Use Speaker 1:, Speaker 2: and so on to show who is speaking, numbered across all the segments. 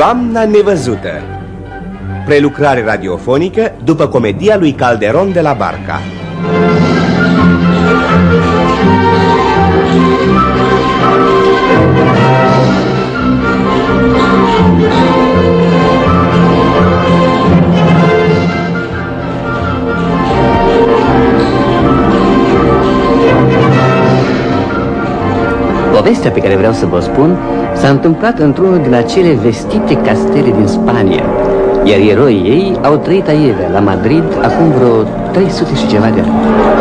Speaker 1: Toamna nevăzută. Prelucrare radiofonică după comedia lui Calderon de la Barca.
Speaker 2: Povestea pe care vreau să vă spun s-a întâmplat într-unul din acele vestite castele din Spania, iar eroii ei au trăit aievea la Madrid acum vreo 300 și ceva de ani.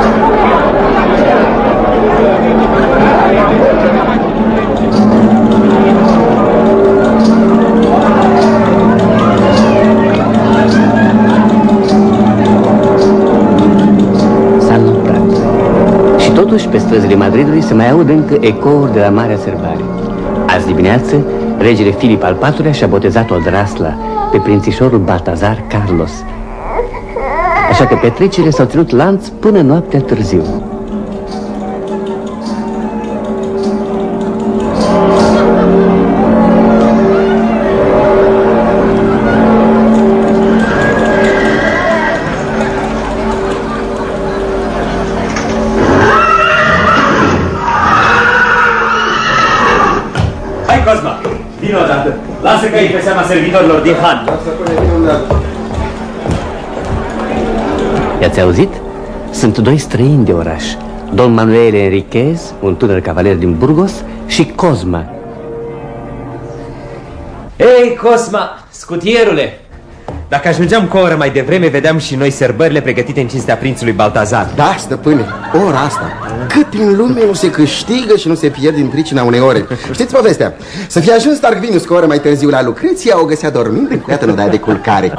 Speaker 2: Totuși, pe străzile Madridului se mai aud încă ecouri de la Marea Sărbare. Azi dimineață, regele Filip al IV-lea și-a botezat Oldrasla pe prințișorul Baltazar Carlos. Așa că petrecerile s-au ținut lanț până noaptea târziu.
Speaker 3: Lasă că e pe seama servitorilor din Han.
Speaker 2: I-ați auzit? Sunt doi străini de oraș, Don Manuel Enriquez, un tânăr cavaler din Burgos, și Cosma.
Speaker 3: Ei, Cosma, scutierule! Dacă ajungeam cu o oră mai devreme, vedeam și noi sărbările pregătite în cinstea prințului Baltazar.
Speaker 4: Da, stăpâne, ora asta. Cât în lume nu se câștigă și nu se pierde din pricina unei ore. Știți povestea? Să fie ajuns Tarquinius cu o oră mai târziu la Lucreția, o găsea dormind în cuiată în odaia de culcare.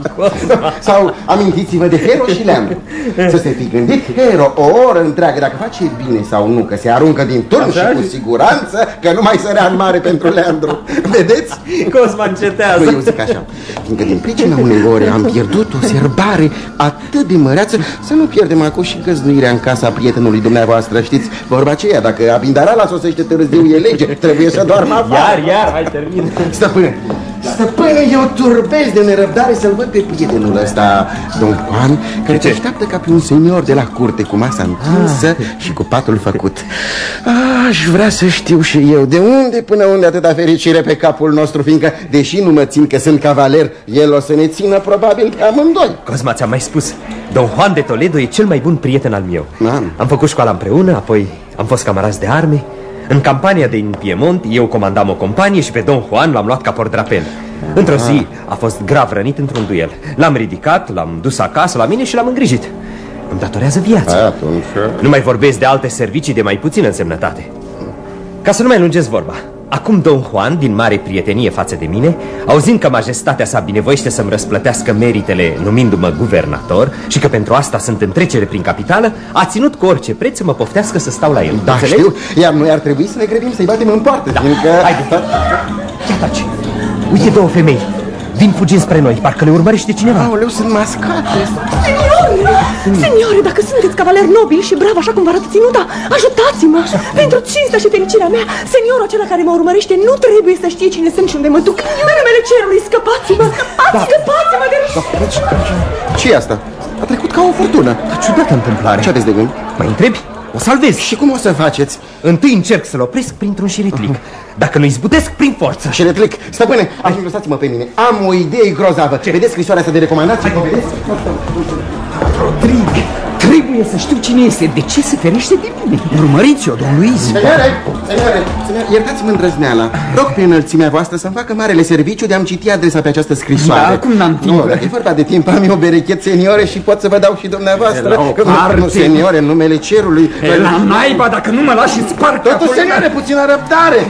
Speaker 4: Sau amintiți-vă de Hero și Leandru. Să se fi gândit Hero o oră întreagă dacă face bine sau nu, că se aruncă din turn și cu siguranță că nu mai sărea în mare pentru Leandru. Vedeți?
Speaker 3: Cosma încetează.
Speaker 4: Nu, eu zic așa, fiindcă din pricina unei ore am pierdut o serbare atât de măreață, să nu pierdem acum și găzduirea în casa prietenului dumneavoastră. Știți vorba aceea, dacă Abindarala sosește târziu e lege, trebuie să doarmă afară.
Speaker 3: Iar, hai termin.
Speaker 4: Stăpâne, eu turbez de nerăbdare să-l văd pe prietenul ăsta, Don Juan, care te așteaptă ca pe un senior de la curte, cu masa întinsă și cu patul făcut. Aș vrea să știu și eu de unde până unde atâta fericire pe capul nostru, fiindcă, deși nu mă țin că sunt cavaler, el o să ne țină probabil pe amândoi.
Speaker 3: Cosma, ți-am mai spus, Don Juan de Toledo e cel mai bun prieten al meu. Am făcut școala împreună, apoi am fost camarazi de arme. În campania din Piemont, eu comandam o companie și pe Don Juan l-am luat ca pordrapel. Într-o zi a fost grav rănit într-un duel. L-am ridicat, l-am dus acasă la mine și l-am îngrijit. Îmi datorează viața. Nu mai vorbesc de alte servicii de mai puțină însemnătate. Ca să nu mai lungesc vorba, acum Don Juan, din mare prietenie față de mine, auzind că majestatea sa binevoiește să-mi răsplătească meritele numindu-mă guvernator și că pentru asta sunt în trecere prin capitală, a ținut cu orice preț să mă poftească să stau la el.
Speaker 4: Da, știu, iar noi ar trebui să ne grăbim să-i batem în poartă,
Speaker 3: da.
Speaker 4: Fiindcă...
Speaker 3: Haide, ia taci. Uite două femei, vin fugind spre noi, parcă le urmărește cineva.
Speaker 4: Aoleu, sunt mascate.
Speaker 5: Signore, dacă sunteți cavaler nobil și brav așa cum vă arată ținuta, ajutați-mă! Pentru cinstea și fericirea mea, seniorul acela care mă urmărește nu trebuie să știe cine sunt și unde mă duc. În numele cerului, scăpați-mă! Scăpați-mă de rușine!
Speaker 4: Ce-i asta? A trecut ca o furtună.
Speaker 3: Ciudată întâmplare.
Speaker 4: Ce aveți de gând?
Speaker 3: Mă întrebi? O salvez.
Speaker 4: Și cum o să faceți?
Speaker 3: Întâi încerc să-l opresc printr-un șiretlic. Dacă nu-i zbutesc, prin forță.
Speaker 4: Șiretlic, stăpâne, lăsați-mă pe mine. Am o idee grozavă. Ce? Vedeți scrisoarea asta de recomandație? Vedeți?
Speaker 3: Rodrigo, trebuie să știu cine este. De ce se ferește de mine? Urmăriți-o, domn Luis.
Speaker 4: Seniore, iertați-mă îndrăzneala. Rog pe înălțimea voastră să-mi facă marele serviciu de a-mi citi adresa pe această scrisoare.
Speaker 3: Da, cum n-am timp?
Speaker 4: Nu, dacă e vorba de timp, am eu berechet, seniore, și pot să vă dau și dumneavoastră. Nu, seniore, în numele cerului.
Speaker 3: La naiba, dacă nu mă lași și sparg.
Speaker 4: Totuși, seniore, puțină răbdare.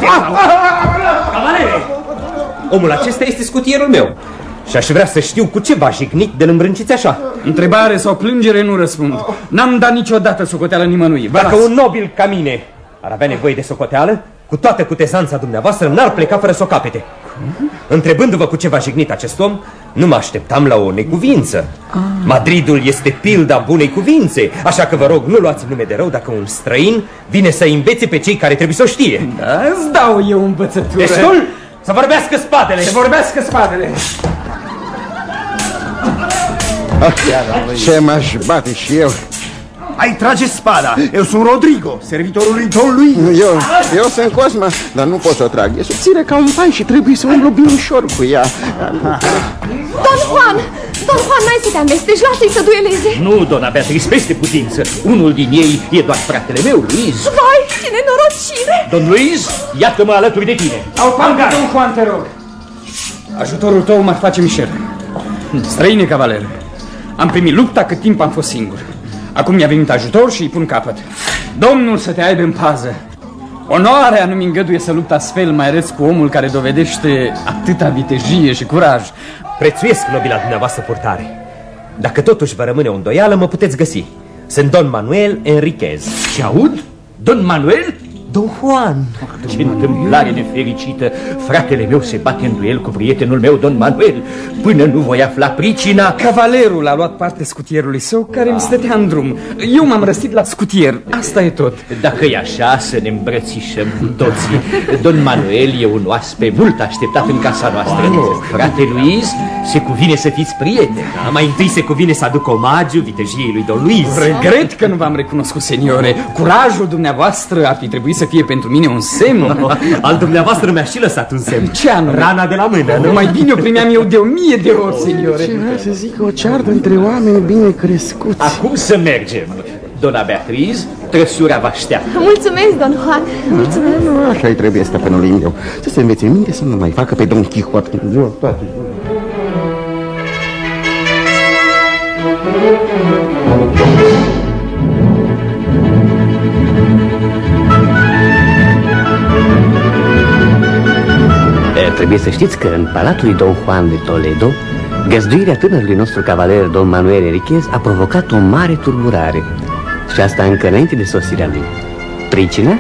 Speaker 3: Cavalere! Omul acesta este scutierul meu. Și aș vrea să știu cu ce v-a jignit de-l îmbrânciți așa.
Speaker 6: Întrebare sau plângere nu răspund. N-am dat niciodată socoteală nimănui.
Speaker 3: Dacă un nobil ca mine ar avea nevoie de socoteală, cu toată cutezanța dumneavoastră n-ar pleca fără să o capete. Întrebându-vă cu ce v-a jignit acest om, nu mă așteptam la o necuvință. Madridul este pilda bunei cuvințe, așa că vă rog, nu luați nume de rău dacă un străin vine să învețe pe cei care trebuie să o știe.
Speaker 6: Da, îți dau eu învățătură.
Speaker 3: Destul? Să vorbească spadele!
Speaker 6: Să vorbească spadele!
Speaker 4: Ce m-aș bate și eu.
Speaker 7: Hai, trage spada! Eu sunt Rodrigo, servitorul lui Don Luis.
Speaker 4: Eu sunt Cosma, dar nu pot să o trag. E subțire ca un pai și trebuie să umblu bine ușor cu ea.
Speaker 5: Don Juan, n-ai să te amesteci, lasă-i să dueleze.
Speaker 8: Nu, dona Beatrice, peste putință. Unul din ei e doar fratele meu, Luis.
Speaker 5: Vai, ce nenorocire!
Speaker 8: Don Luis, iată-mă alături de tine.
Speaker 6: Au palme, Don Juan, te rog. Ajutorul tău m-ar face mișel. Străine cavaler, am primit lupta cât timp am fost singur. Acum mi-a venit ajutor și îi pun capăt. Domnul să te aibă în pază. Onoarea nu-mi îngăduie să lupt astfel, mai ales cu omul care dovedește atâta vitejie și curaj.
Speaker 3: Prețuiesc nobila dumneavoastră purtare. Dacă totuși vă rămâne o îndoială, mă puteți găsi. Sunt Don Manuel Enriquez.
Speaker 8: Și aud? Don Manuel?
Speaker 3: Don Juan.
Speaker 8: Ce întâmplare nefericită. Fratele meu se bate în duel cu prietenul meu, Don Manuel. Până nu voi afla pricina.
Speaker 6: Cavalerul a luat parte scutierului său care îmi stătea în drum. Eu m-am răstit la scutier. Asta e tot.
Speaker 8: Dacă e așa, să ne îmbrățișăm cu toții. Don Manuel e un oaspe mult așteptat în casa noastră. Frate Luis, se cuvine să fiți prieteni.
Speaker 3: Da, mai întâi se cuvine să aduc omagiu vitejiei lui Don Luis.
Speaker 6: Regret că nu v-am recunoscut, seniore. Curajul dumneavoastră ar fi trebuit să fie pentru mine un semn.
Speaker 3: Al dumneavoastră mi-a și lăsat un semn.
Speaker 6: Ce anume?
Speaker 3: Rana de la mână, nu?
Speaker 6: Mai bine o primeam eu de 1000 de ori, seniore.
Speaker 4: Ce vrea să zic, o ceartă între oameni bine crescuți.
Speaker 8: Acum să mergem. Dona Beatrice, trăsura vă așteaptă.
Speaker 5: Mulțumesc, Don Juan. Mulțumesc.
Speaker 4: Așa-i trebuie, stăpânului meu. Să se învețe minte să nu mai facă pe Don Quixote.
Speaker 2: Trebuie să știți că în palatul lui Don Juan de Toledo, găzduirea tânărului nostru cavaler Don Manuel Enriquez a provocat o mare tulburare. Și asta încă înainte de sosirea lui. Pricina?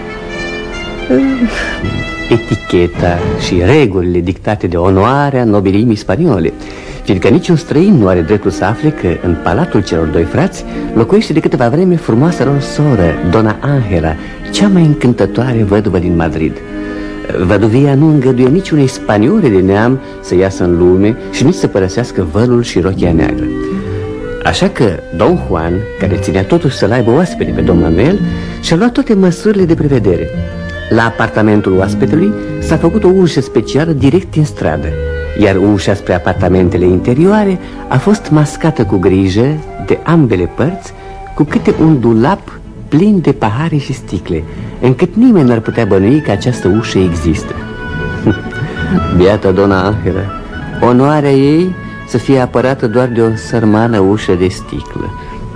Speaker 2: Eticheta și regulile dictate de onoarea nobilimii spaniole. Fiindcă niciun străin nu are dreptul să afle că în palatul celor doi frați locuiește de câteva vreme frumoasa lor soră, Dona Angela, cea mai încântătoare văduvă din Madrid. Văduvia nu îngăduie niciunei spaniole de neam să iasă în lume și nici să părăsească vălul și rochia neagră. Așa că Don Juan, care ținea totuși să-l aibă oaspete pe Don Manuel, și-a luat toate măsurile de prevedere. La apartamentul oaspetelui s-a făcut o ușă specială direct în stradă, iar ușa spre apartamentele interioare a fost mascată cu grijă de ambele părți cu câte un dulap plin de pahare și sticle, încât nimeni n-ar putea bănui că această ușă există. Biata Dona Angela, onoarea ei să fie apărată doar de o sărmană ușă de sticlă.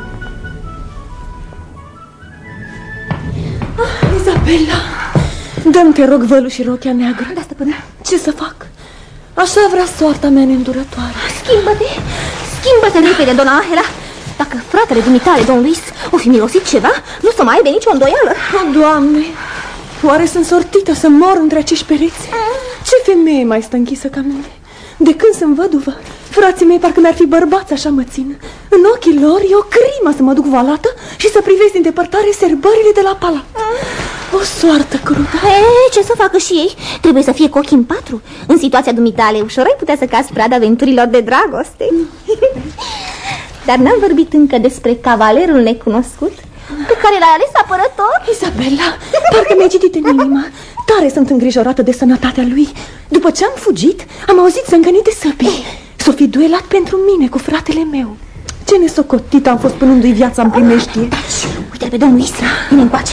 Speaker 5: Isabela, dă-mi, te rog, vălul și rochia neagră.
Speaker 9: Da, stăpână.
Speaker 5: Ce să fac? Așa vrea soarta mea neîndurătoare.
Speaker 9: Schimbă-te repede, Dona Angela. Dacă fratele dumitale, Don Luis, o fi mirosit ceva, nu să mai aibă nicio îndoială.
Speaker 5: O, Doamne, oare sunt sortită să mor între acești pereți? Ce femeie mai stă închisă ca mine? De când sunt văduvă, frații mei parcă mi-ar fi bărbați, așa mă țin. În ochii lor e o crimă să mă duc valată și să privesc din depărtare serbările de la palat. O soartă crudă.
Speaker 9: Ce să facă și ei? Trebuie să fie cu ochii în patru. În situația dumitale ușor ai putea să cazi prada aventurilor de dragoste. Dar n-am vorbit încă despre cavalerul necunoscut pe care l-ai ales apărător.
Speaker 5: Isabela, parcă mi-ai citit în inimă. Tare sunt îngrijorată de sănătatea lui. După ce am fugit, am auzit zângănit de săbii. S-o fi duelat pentru mine cu fratele meu. Ce nesocotit am fost punându-i viața în primeștie.
Speaker 9: Uite-l pe domnul Isra, vine încoace.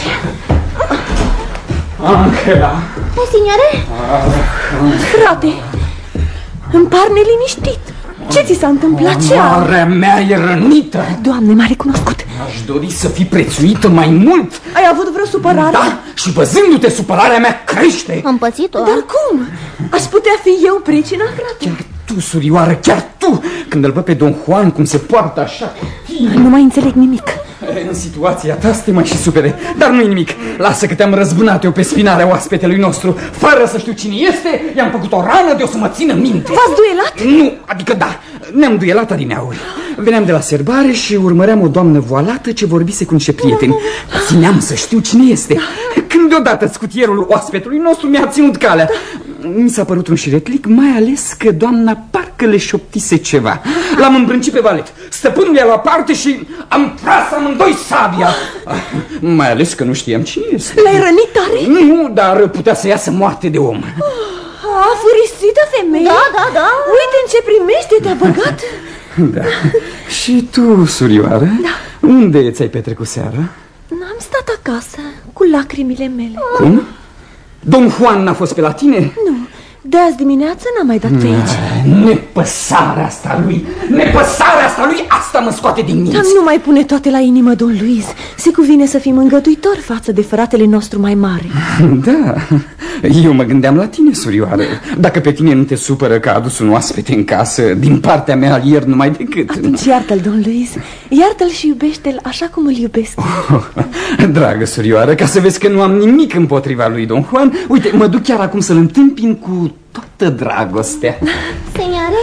Speaker 6: Angela.
Speaker 9: Signore?
Speaker 5: Frate, îmi par neliniștit. Ce ți s-a întâmplat? Ce am?
Speaker 6: Onoarea mea e rănită.
Speaker 5: Doamne, m-a recunoscut.
Speaker 6: Aș dori să fii prețuită mai mult.
Speaker 5: Ai avut vreo supărare?
Speaker 6: Da, și văzându-te supărarea mea crește.
Speaker 9: Am pățit-o.
Speaker 5: Dar cum? Aș putea fi eu pricina, frate?
Speaker 6: Chiar tu, surioară, chiar tu. Când îl văd pe Don Juan cum se poartă așa.
Speaker 5: Nu mai înțeleg nimic.
Speaker 6: În situația ta să te mai și supere. Dar nu-i nimic. Lasă că te-am răzbunat eu pe spinarea oaspetelui nostru. Fără să știu cine este, i-am făcut o rană de o să mă țină minte.
Speaker 5: V-ați duelat?
Speaker 6: Nu, adică da. Ne-am duelat adineauri. Veneam de la serbare și urmăream o doamnă voalată ce vorbise cu niște prieteni. Țineam să știu cine este. Când deodată scutierul oaspetului nostru mi-a ținut calea. mi s-a părut un șiretlic, mai ales că doamna parcă le șoptise ceva. L-am îmbrâncit pe valet. Stăpânul i-a luat parte și am tras amândoi sabia. Mai ales că nu știam cine este.
Speaker 5: L-ai rănit tare?
Speaker 6: Nu, dar putea să iasă moarte de om.
Speaker 5: Afurisită femeie?
Speaker 9: Da.
Speaker 5: Uite în ce primește, te-a băgat.
Speaker 6: Da. Și tu, surioară?
Speaker 5: Da.
Speaker 6: Unde ți-ai petrecut seara?
Speaker 5: N-am stat acasă cu lacrimile mele.
Speaker 6: Cum? Don Juan n-a fost pe la tine?
Speaker 5: Nu, de azi dimineață n-am mai dat pe aici.
Speaker 6: Nepăsarea asta lui, asta mă scoate din minți.
Speaker 5: Dar nu mai pune toate la inimă, Don Luis. Se cuvine să fim îngăduitori față de fratele nostru mai mare.
Speaker 6: Da, eu mă gândeam la tine, surioară. Dacă pe tine nu te supără că a adus un oaspete în casă, din partea mea îl iert numai decât.
Speaker 5: Atunci iartă-l, Don Luis. Iartă-l și iubește-l așa cum îl iubesc.
Speaker 6: Dragă surioară, ca să vezi că nu am nimic împotriva lui Don Juan, uite, mă duc chiar acum să-l întâmpin cu toată dragostea.
Speaker 9: Senioare?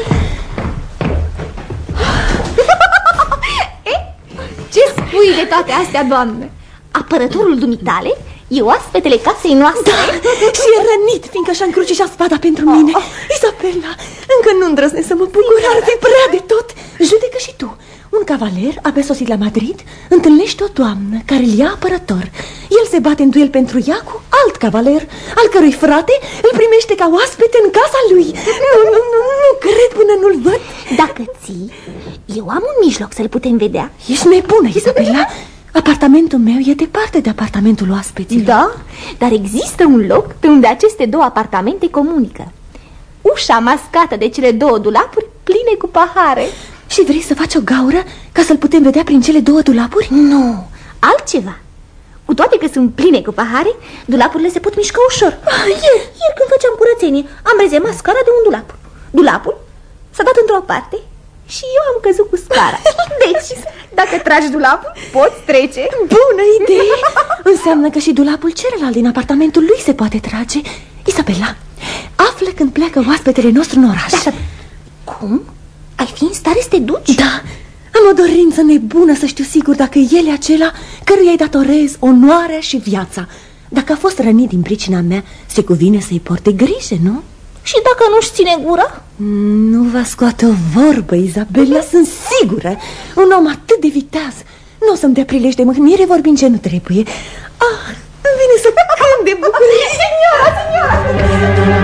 Speaker 9: Ce spui de toate astea, doamnă? Apărătorul dumitale e oaspetele casei noastre.
Speaker 5: Da, și e rănit, fiindcă și-a încrucișat spada pentru mine. Isabela, încă nu îndrăznesc să mă bucur, ar fi prea de tot. Judecă și tu. Un cavaler abia sosit la Madrid întâlnește o doamnă care îl ia apărător. El se bate în duel pentru ea cu alt cavaler, al cărui frate îl primește ca oaspete în casa lui. Nu cred până nu-l văd.
Speaker 9: Dacă ții, eu am un mijloc să-l putem vedea.
Speaker 5: Ești nebună, Isabela. Apartamentul meu e departe de apartamentul oaspeților.
Speaker 9: Da, dar există un loc pe unde aceste două apartamente comunică. Ușa mascată de cele două dulapuri pline cu pahare.
Speaker 5: Și vrei să faci o gaură ca să-l putem vedea prin cele două dulapuri?
Speaker 9: Nu, altceva. Cu toate că sunt pline cu pahare, dulapurile se pot mișca ușor. Ieri când făceam curățenie, am rezemat scara de un dulap. Dulapul s-a dat într-o parte și eu am căzut cu scara. Deci, dacă tragi dulapul, poți trece.
Speaker 5: Bună idee! Înseamnă că și dulapul celălalt din apartamentul lui se poate trage. Isabela, află când pleacă oaspetele nostru în oraș.
Speaker 9: Da. Cum? Ai fi în stare să te duci?
Speaker 5: Da, am o dorință nebună să știu sigur dacă el e acela căruia îi datorez onoarea și viața. Dacă a fost rănit din pricina mea, se cuvine să-i porte grijă, nu?
Speaker 9: Și dacă nu-și ține gura?
Speaker 5: Nu va scoate o vorbă, Isabela, sunt sigură. Un om atât de viteaz nu o să-mi dea prilej de mâhnire vorbind ce nu trebuie. Ah, îmi vine să cânt de bucurie.
Speaker 9: Signora!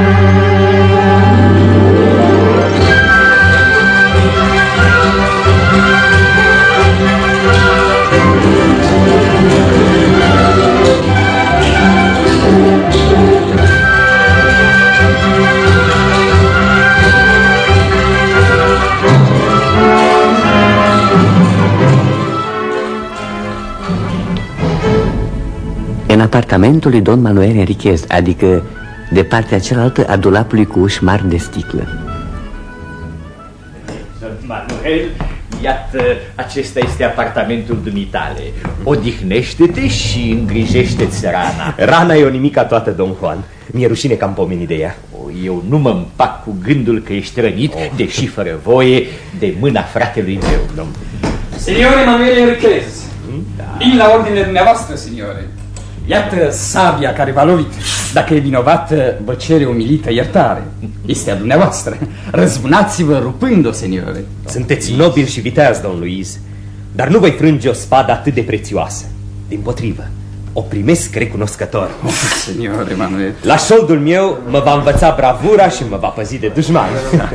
Speaker 2: În apartamentul lui Don Manuel Enriquez, adică de partea cealaltă a dulapului cu uși mari de sticlă.
Speaker 8: Don Manuel, iată, acesta este apartamentul dumitale. Odihnește-te și îngrijește-ți rana.
Speaker 3: Rana e o nimica toată, Don Juan. Mi-e rușine că am pomenit de ea.
Speaker 8: Eu nu mă împac cu gândul că ești rănit, deși fără voie, de mâna fratelui meu, domn.
Speaker 6: Signore Manuel Enriquez, vin la ordine dumneavoastră, signore. Iată sabia care v-a lovit. Dacă e vinovată, vă cere umilită iertare. Este a dumneavoastră. Răzbunați-vă rupând-o, seniore.
Speaker 3: Sunteți nobil și viteaz, domn Luis, dar nu voi frânge o spadă atât de prețioasă. Dimpotrivă, o primesc recunoscător.
Speaker 6: Seniore Manuel,
Speaker 3: la șoldul meu mă va învăța bravura și mă va păzi de dușman.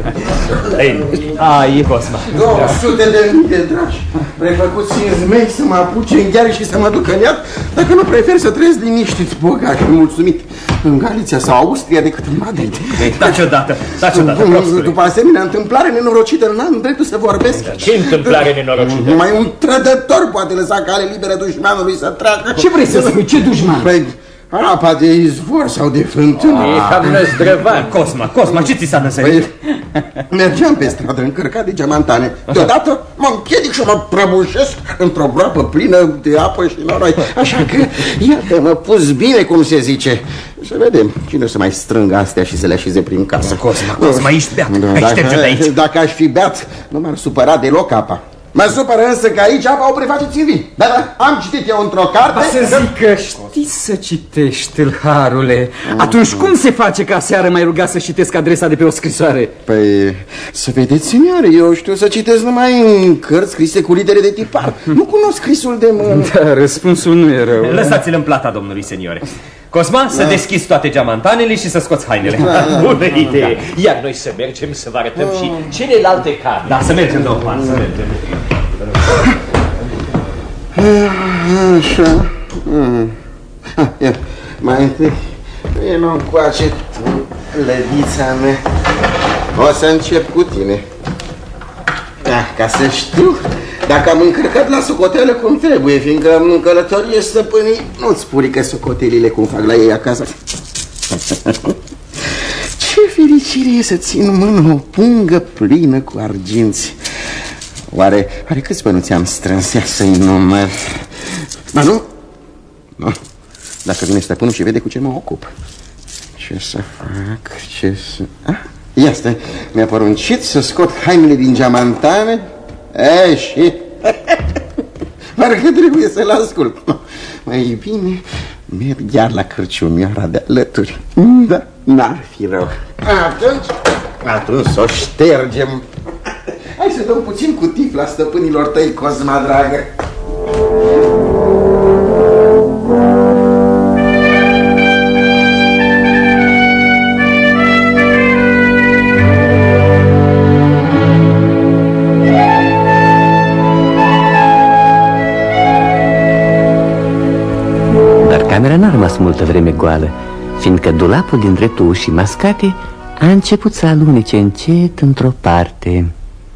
Speaker 3: E Cosma.
Speaker 4: 200 de mii de dragi prefăcuți în zmei să mă apuce în gheare și să mă ducă în iad, dacă nu prefer să trăiesc liniștit, bogat și mulțumit în Galiția sau Austria decât în Madrid.
Speaker 3: Taci odată,
Speaker 4: după asemenea întâmplare nenorocită, n-am dreptul să vorbesc.
Speaker 8: Ce întâmplare nenorocită?
Speaker 4: Numai un trădător poate lăsa cale liberă dușmanului să treacă.
Speaker 6: Ce vrei să spui? Ce dușman?
Speaker 4: Păi, apa de izvor sau de fântână.
Speaker 8: E cam năzdrăvan.
Speaker 3: Cosma, ce ți s-a năsărit?
Speaker 4: Mergeam pe stradă încărcat de geamantane. Deodată mă împiedic și mă prăbușesc într-o groapă plină de apă și noroi. Așa că, iată, mă pus bine, cum se zice. Să vedem cine o să mai strângă astea și să le așeze prin casă.
Speaker 3: Cosma, ești beat. Hai, șterge-o de aici.
Speaker 4: Dacă aș fi beat, nu m-ar supăra deloc apa. Mă supără însă că aici apa o prefaceți în vin. Da, am citit eu într-o carte...
Speaker 6: Să zic că știi să citești, tâlharule. Atunci cum se face că aseară m-ai rugat să citesc adresa de pe o scrisoare?
Speaker 4: Păi, să vedeți, signore, eu știu să citesc numai în cărți scrise cu litere de tipar. Nu cunosc scrisul de mână.
Speaker 6: Da, răspunsul nu e rău.
Speaker 3: Lăsați-l în plata domnului, seniore. Cosma, să deschizi toate geamantanele și să scoți hainele.
Speaker 8: Bună idee! Iar noi să mergem să vă arătăm și celelalte camere.
Speaker 3: Da, să mergem, domnul Juan, să mergem.
Speaker 4: Așa. Mai întâi, vino încoace, lădița mea. O să încep cu tine. Ca să știu dacă am încărcat la socoteală cum trebuie, fiindcă în călătorie stăpânii nu-ți purică socotelile cum fac la ei acasă. Ce fericire e să țin în mână o pungă plină cu arginți. Oare câți bănuți am strâns? Ia să-i număr. Ba nu? Nu. Dacă vine stăpânul și vede cu ce mă ocup. Ce să fac? Ce să... Ia stai, mi-a poruncit să scot hainele din geamantane. Și... parcă trebuie să-l ascult. Mai bine merg chiar la cărciumioara de alături. Da, n-ar fi rău. Atunci o ștergem. Hai să dăm puțin cu tifla stăpânilor tăi, Cosma, dragă.
Speaker 2: Dar camera n-a rămas multă vreme goală, fiindcă dulapul din dreptul ușii mascate a început să alunece încet într-o parte.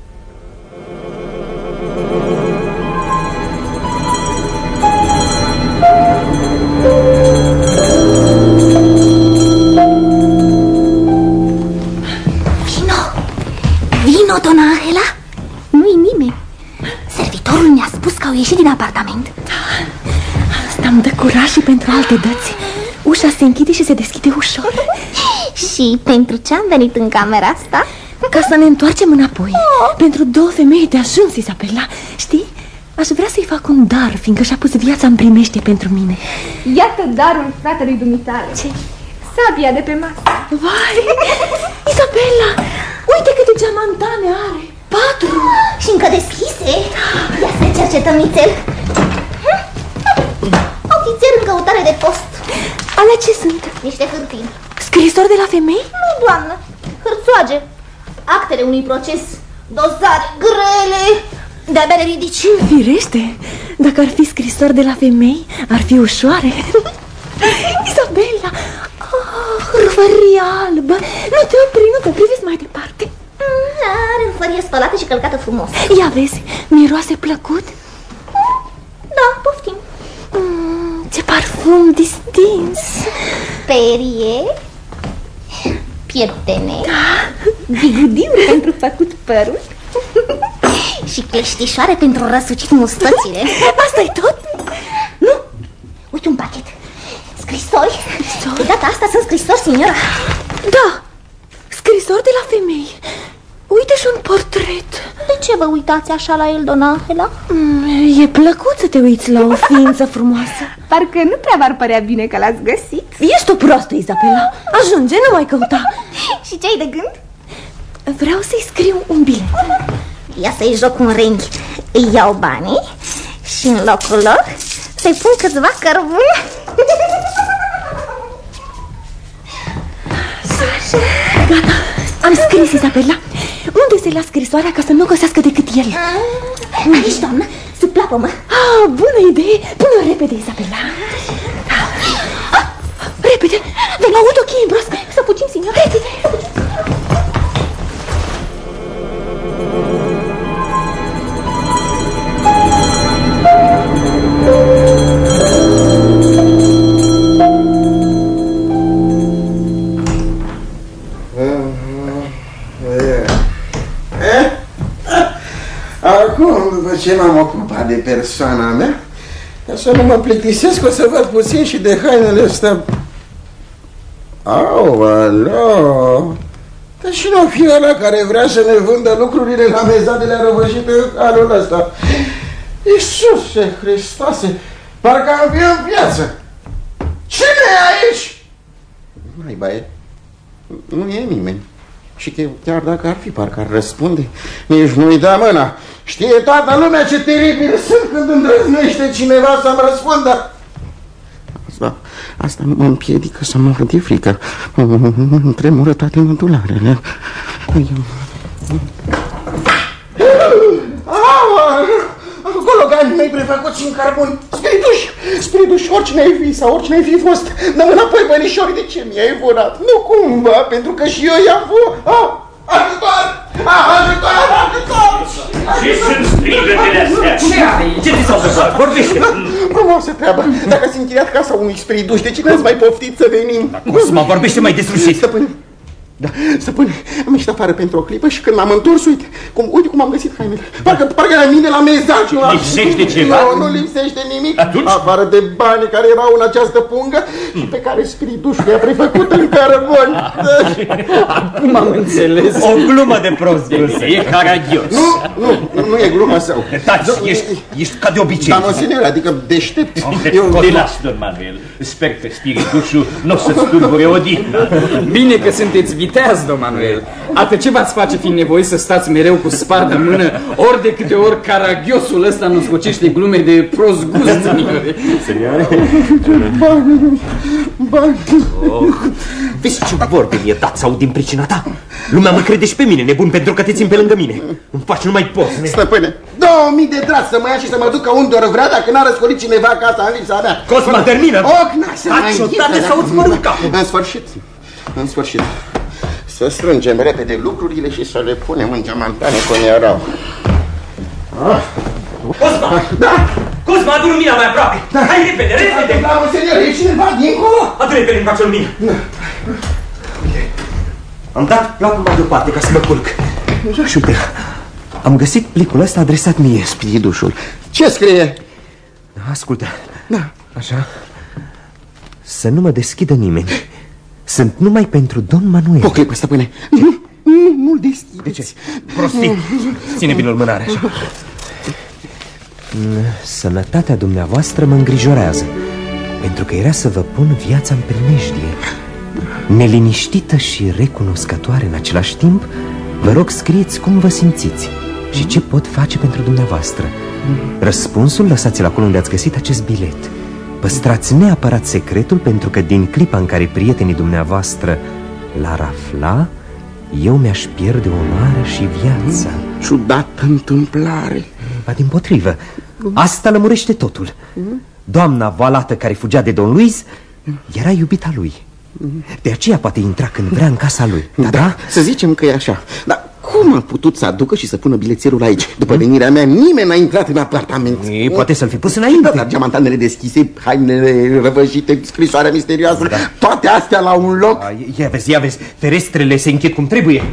Speaker 9: Vino, dona Angela? Nu-i nimeni. Servitorul mi-a spus că au ieșit din apartament.
Speaker 5: Asta îmi dă curaj și pentru alte dăți. Ușa se închide și se deschide ușor.
Speaker 9: Și pentru ce am venit în camera asta?
Speaker 5: Ca să ne întoarcem înapoi. Pentru două femei de ajuns, Isabela. Știi? Aș vrea să-i fac un dar, fiindcă și-a pus viața în primește pentru mine.
Speaker 10: Iată darul fratelui dumitale.
Speaker 5: Ce?
Speaker 10: Sabia de pe masă.
Speaker 5: Vai! Isabela! Uite câte geamantane are! 4!
Speaker 9: Și încă deschise? Ia să cercetăm nițel. Ofițer în căutare de post.
Speaker 5: Alea ce sunt?
Speaker 9: Niște hârtii.
Speaker 5: Scrisori de la femei?
Speaker 9: Nu, doamnă, hârțoage. Actele unui proces. Dosare grele. De-abia le ridici.
Speaker 5: Firește, dacă ar fi scrisori de la femei, ar fi ușoare. Isabela! Râfărie albă. Nu te opri, nu te priviți mai departe.
Speaker 9: Are râfărie spălată și călcată frumos.
Speaker 5: Ia vezi, miroase plăcut?
Speaker 9: Da, poftim.
Speaker 5: Ce parfum distins.
Speaker 9: Perie, pieptene,
Speaker 10: Bigudiuri pentru făcut părul
Speaker 9: și cleștișoare pentru răsucit mustățile.
Speaker 5: Asta-i tot?
Speaker 9: Nu, uite un pachet. Scrisori. De data asta sunt scrisori, signora.
Speaker 5: Da, scrisori de la femei. Uite și un portret.
Speaker 9: De ce vă uitați așa la el, dona Angela?
Speaker 5: E plăcut să te uiți la o ființă frumoasă.
Speaker 10: Parcă nu prea v-ar părea bine că l-ați găsit.
Speaker 5: Ești o proastă, Isabela. Ajunge, nu mai căuta.
Speaker 9: Și ce ai de gând?
Speaker 5: Vreau să-i scriu un bilet.
Speaker 9: Ia să-i joc un ringhi. Îi iau banii și în locul lor să-i pun câțiva cărbuni.
Speaker 5: Gata, am scris, Isabela. Unde se las scrisoarea ca să nu găsească decât el?
Speaker 9: Aici, doamnă, suplapă-mă.
Speaker 5: Bună idee, pune-o repede, Isabela. Repede, de la aud o cheie broască. Să puțin, signor, repede.
Speaker 4: Acum, după ce m-am ocupat de persoana mea, ca să nu mă plictisesc, o să văd puțin și de hainele astea. Au, alo! Dar și nu fi ăla care vrea să ne vândă lucrurile la mezadele răvășite anul ăsta. Iisuse Hristoase, parcă am fi în viață. Cine e aici? Mai baie, nu e nimeni. Și chiar dacă ar fi, parcă ar răspunde, nici nu-i da mâna. Știe toată lumea ce teribil sunt când îndrăznește cineva să-mi răspundă. Asta nu mă împiedică să mă de frică. Îmi tremură toate mădularele. Gologan, mi-ai prefăcut și în carbon. Spiriduși, oricine ai fi sau oricine ai fi fost, dă-mi înapoi bănișori, de ce mi-ai furat? Nu cumva, pentru că și eu i-am furat. Ajutor! Ajutor!
Speaker 8: Ce sunt strigătele astea? Ce ți s-au întâmplat? Vorbește!
Speaker 4: Frumoasă treabă. Dacă ați închiriat casa unui spiriduș, de ce n-ați mai poftit să venim?
Speaker 3: Cosma, vorbește mai deslușit.
Speaker 4: Stăpâne, am ieșit afară pentru o clipă și când m-am întors, uite cum am găsit hainele. Parcă la mine la mesaj.
Speaker 8: Lipsește ceva?
Speaker 4: Nu lipsește nimic. Afară de banii care erau în această pungă pe care spiritușul i-a prefăcut în carbon.
Speaker 6: Acum am înțeles.
Speaker 3: O glumă de prost.
Speaker 8: E caragios.
Speaker 4: Nu e gluma său.
Speaker 8: Taci, ești ca de obicei.
Speaker 4: Dar, monseigneur, adică deștept.
Speaker 8: Te las, domn Manuel. Sper că spiritușul nu o să-ți tulbure odihna.
Speaker 6: Bine că sunteți viteaz, domn Manuel. Atât ce v-ați face fiind nevoie să stați mereu cu spada în mână, ori de câte ori caragiosul ăsta nu scocește glume de prost gust, signore.
Speaker 3: Signore?
Speaker 4: Bani.
Speaker 3: Vezi ce vorbe mi-e dat să aud din pricina ta? Lumea mă crede și pe mine, nebun, pentru că te țin pe lângă mine. Îmi faci numai post.
Speaker 4: Stăpâne, 2000 de dragi să mă ia și să mă ducă unde ori vrea dacă n-a răscolit cineva casa în lipsa mea.
Speaker 3: Cosma, termină!
Speaker 4: Taci odată să auzi mărul capul. În sfârșit. Să strângem repede lucrurile și să le punem în geamantane cum erau.
Speaker 3: Cosma!
Speaker 4: Da!
Speaker 3: Cosma, adu lumina mai aproape! Hai repede!
Speaker 4: Da, monseigneur, e cineva dincolo?
Speaker 3: Adu repede, îmi face lumină! Am dat placul mai deoparte ca să mă culc. Și uite, am găsit plicul ăsta adresat mie.
Speaker 4: Spiridușul. Ce scrie?
Speaker 3: Ascultă.
Speaker 4: Da.
Speaker 3: Așa. Să nu mă deschidă nimeni. Sunt numai pentru domn Manuel.
Speaker 4: O clipă, stăpâne. Nu-l deschideți.
Speaker 3: De ce? Prostii. Ține bine lumânarea așa. Sănătatea dumneavoastră mă îngrijorează, pentru că era să vă pun viața în primejdie. Neliniștită și recunoscătoare în același timp, vă rog, scrieți cum vă simțiți și ce pot face pentru dumneavoastră. Răspunsul lăsați-l acolo unde ați găsit acest bilet. Păstrați neapărat secretul, pentru că din clipa în care prietenii dumneavoastră l-ar afla, eu mi-aș pierde onoarea și viața.
Speaker 4: Ciudată întâmplare.
Speaker 3: Ba dimpotrivă, asta lămurește totul. Doamna valată care fugea de Don Luis era iubita lui. De aceea poate intra când vrea în casa lui. Da?
Speaker 4: Să zicem că e așa. Dar cum a putut să aducă și să pună bilețelul aici? După venirea mea, nimeni n-a intrat în apartament.
Speaker 3: Poate să-l fi pus înainte.
Speaker 4: Dar geamantanele deschise, hainele răvășite, scrisoarea misterioasă, toate astea la un loc.
Speaker 3: Ia vezi, ferestrele se închid cum trebuie.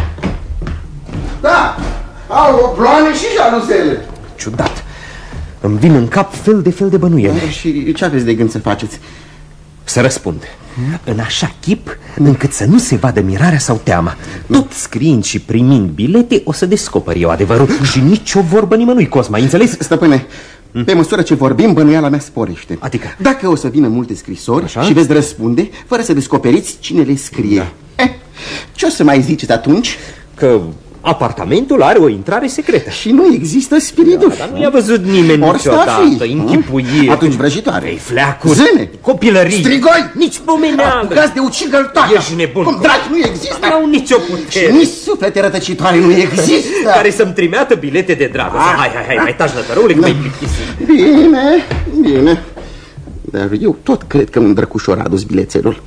Speaker 4: Da, au oploane și januzele.
Speaker 3: Ciudat. Îmi vin în cap fel de bănuieli.
Speaker 4: Și ce aveți de gând să faceți?
Speaker 3: Să răspund. În așa chip încât să nu se vadă mirarea sau teama. Tot scriind și primind bilete, o să descoper eu adevărul. Și nicio vorbă nimănui, Cosma, înțeles?
Speaker 4: Stăpâne, pe măsură ce vorbim, bănuiala mea sporește.
Speaker 3: Adică?
Speaker 4: Dacă o să vină multe scrisori și veți răspunde fără să descoperiți cine le scrie, ce o să mai ziceți atunci?
Speaker 3: Că apartamentul are o intrare secretă.
Speaker 4: Și nu există spiriduș.
Speaker 3: Dar nu i-a văzut nimeni niciodată. Închipuire.
Speaker 4: Atunci vrăjitoare.
Speaker 3: Ei, fleacuri.
Speaker 4: Zâne.
Speaker 3: Copilării.
Speaker 4: Strigoi.
Speaker 3: Nici pomeneală.
Speaker 4: Apucați de ucigă-l toată.
Speaker 3: Ești nebun.
Speaker 4: Cum dragi, nu există.
Speaker 3: N-au nicio putere.
Speaker 4: Și nici suflete rătăcitoare nu există.
Speaker 3: Care să-mi trimeată bilete de dragoste. Hai, mai taci nătărăule că m-ai plictisit.
Speaker 4: Bine. Dar eu tot cred că un drăcușor a adus bilețelul.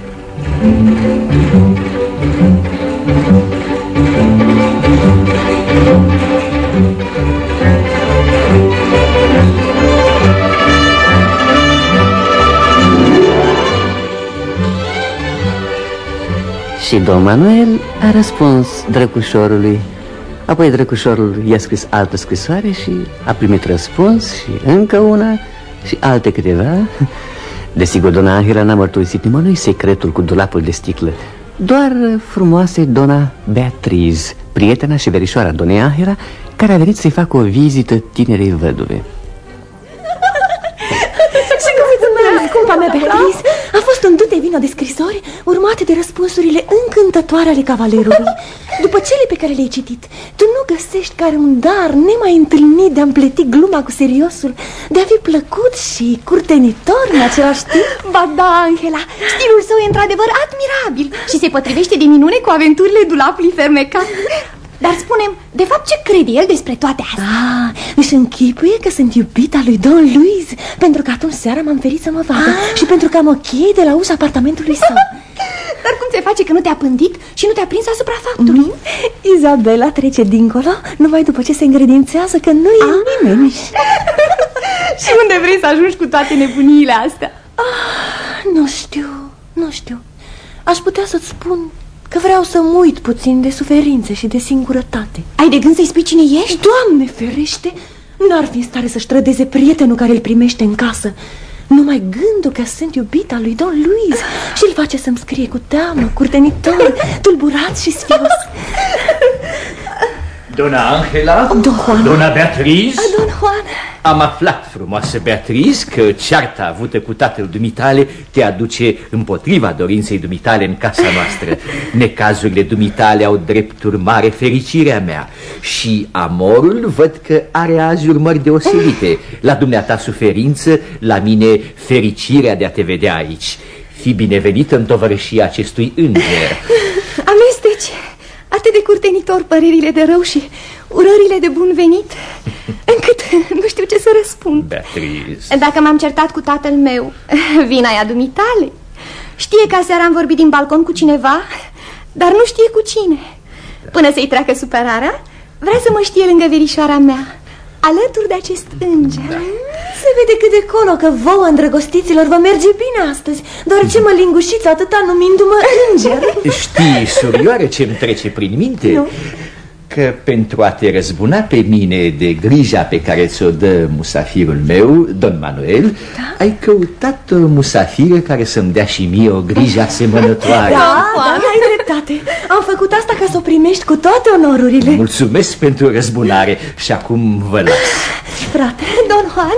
Speaker 2: Și domn Manuel a răspuns drăcușorului. Apoi drăcușorul i-a scris altă scrisoare și a primit răspuns și încă una și alte câteva. Desigur, dona Angela n-a mărturisit nimănui secretul cu dulapul de sticlă. doar frumoase dona Beatriz, prietena și verișoara donei Angela, care a venit să-i facă o vizită tinerei văduve.
Speaker 5: Și cum îți mulțumesc, scumpa mea Beatriz, a fost un dute vino de scrisori urmate de răspunsurile încântătoare ale cavalerului. După cele pe care le-ai citit, tu nu găsești care un dar nemai întâlnit de a împleti gluma cu seriosul, de a fi plăcut și curtenitor în același timp?
Speaker 10: Ba da, Angela, stilul său e într-adevăr admirabil și se potrivește de minune cu aventurile dulapului fermecat. Dar spune-mi, de fapt, ce crede el despre toate astea?
Speaker 5: Își închipuie că sunt iubita lui Don Luis, pentru că atunci seara m-am ferit să mă vadă și pentru că am o cheie de la ușa apartamentului său.
Speaker 10: Dar cum se face că nu te-a pândit și nu te-a prins asupra faptului?
Speaker 5: Izabela trece dincolo numai după ce se îngredințează că nu e nimeni.
Speaker 10: Și unde vrei să ajungi cu toate nebuniile astea?
Speaker 5: Nu știu. Aș putea să-ți spun că vreau să mă uit puțin de suferințe și de singurătate.
Speaker 10: Ai de gând să-i spui cine ești?
Speaker 5: Doamne ferește, n-ar fi în stare să-și trădeze prietenul care îl primește în casă. Numai gândul că sunt iubita lui Don Luis și îl face să-mi scrie cu teamă, curtenitor, tulburat și sfios.
Speaker 8: Dona Angela,
Speaker 5: Don Juan.
Speaker 8: Dona Beatriz.
Speaker 5: Don Juan.
Speaker 8: Am aflat, frumoasă Beatriz, că cearta avută cu tatăl dumitale te aduce împotriva dorinței dumitale în casa noastră. Necazurile dumitale au drept urmare fericirea mea și amorul văd că are azi urmări deosebite. La dumneata suferință, la mine fericirea de a te vedea aici. Fii binevenită în tovărășia acestui înger.
Speaker 10: Amesteci atât de curtenitor părerile de rău și urările de bun venit, încât nu știu ce să răspund.
Speaker 8: Beatriz,
Speaker 10: dacă m-am certat cu tatăl meu, vina e a dumitale. Știe că aseară am vorbit din balcon cu cineva, dar nu știe cu cine. Până să-i treacă supărarea, vrea să mă știe lângă verișoara mea, alături de acest înger.
Speaker 5: Se vede cât de colo că vouă, îndrăgostiților, vă merge bine astăzi, deoarece mă lingușiți atâta numindu-mă înger.
Speaker 8: știi, surioare, ce-mi trece prin minte?
Speaker 5: Nu.
Speaker 8: Că pentru a te răzbuna pe mine de grija pe care ți-o dă musafirul meu, Don Manuel, ai căutat o musafiră care să-mi dea și mie o grijă asemănătoare.
Speaker 5: Da, ai dreptate. Am făcut asta ca să o primești cu toate onorurile.
Speaker 8: Mulțumesc pentru răzbunare și acum vă las.
Speaker 5: Frate,
Speaker 10: Don Juan.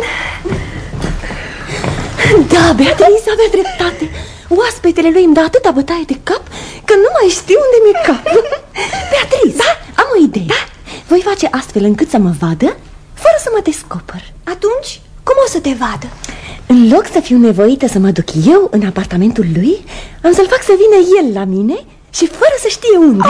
Speaker 5: Da, Beatriz avea dreptate. Oaspetele lui îmi dă atâta bătaie de cap că nu mai știu unde mi-e capul. Beatriz, am o idee. Voi face astfel încât să mă vadă fără să mă descoper.
Speaker 10: Atunci, cum o să te vadă?
Speaker 5: În loc să fiu nevoită să mă duc eu în apartamentul lui, am să-l fac să vină el la mine și fără să știe unde.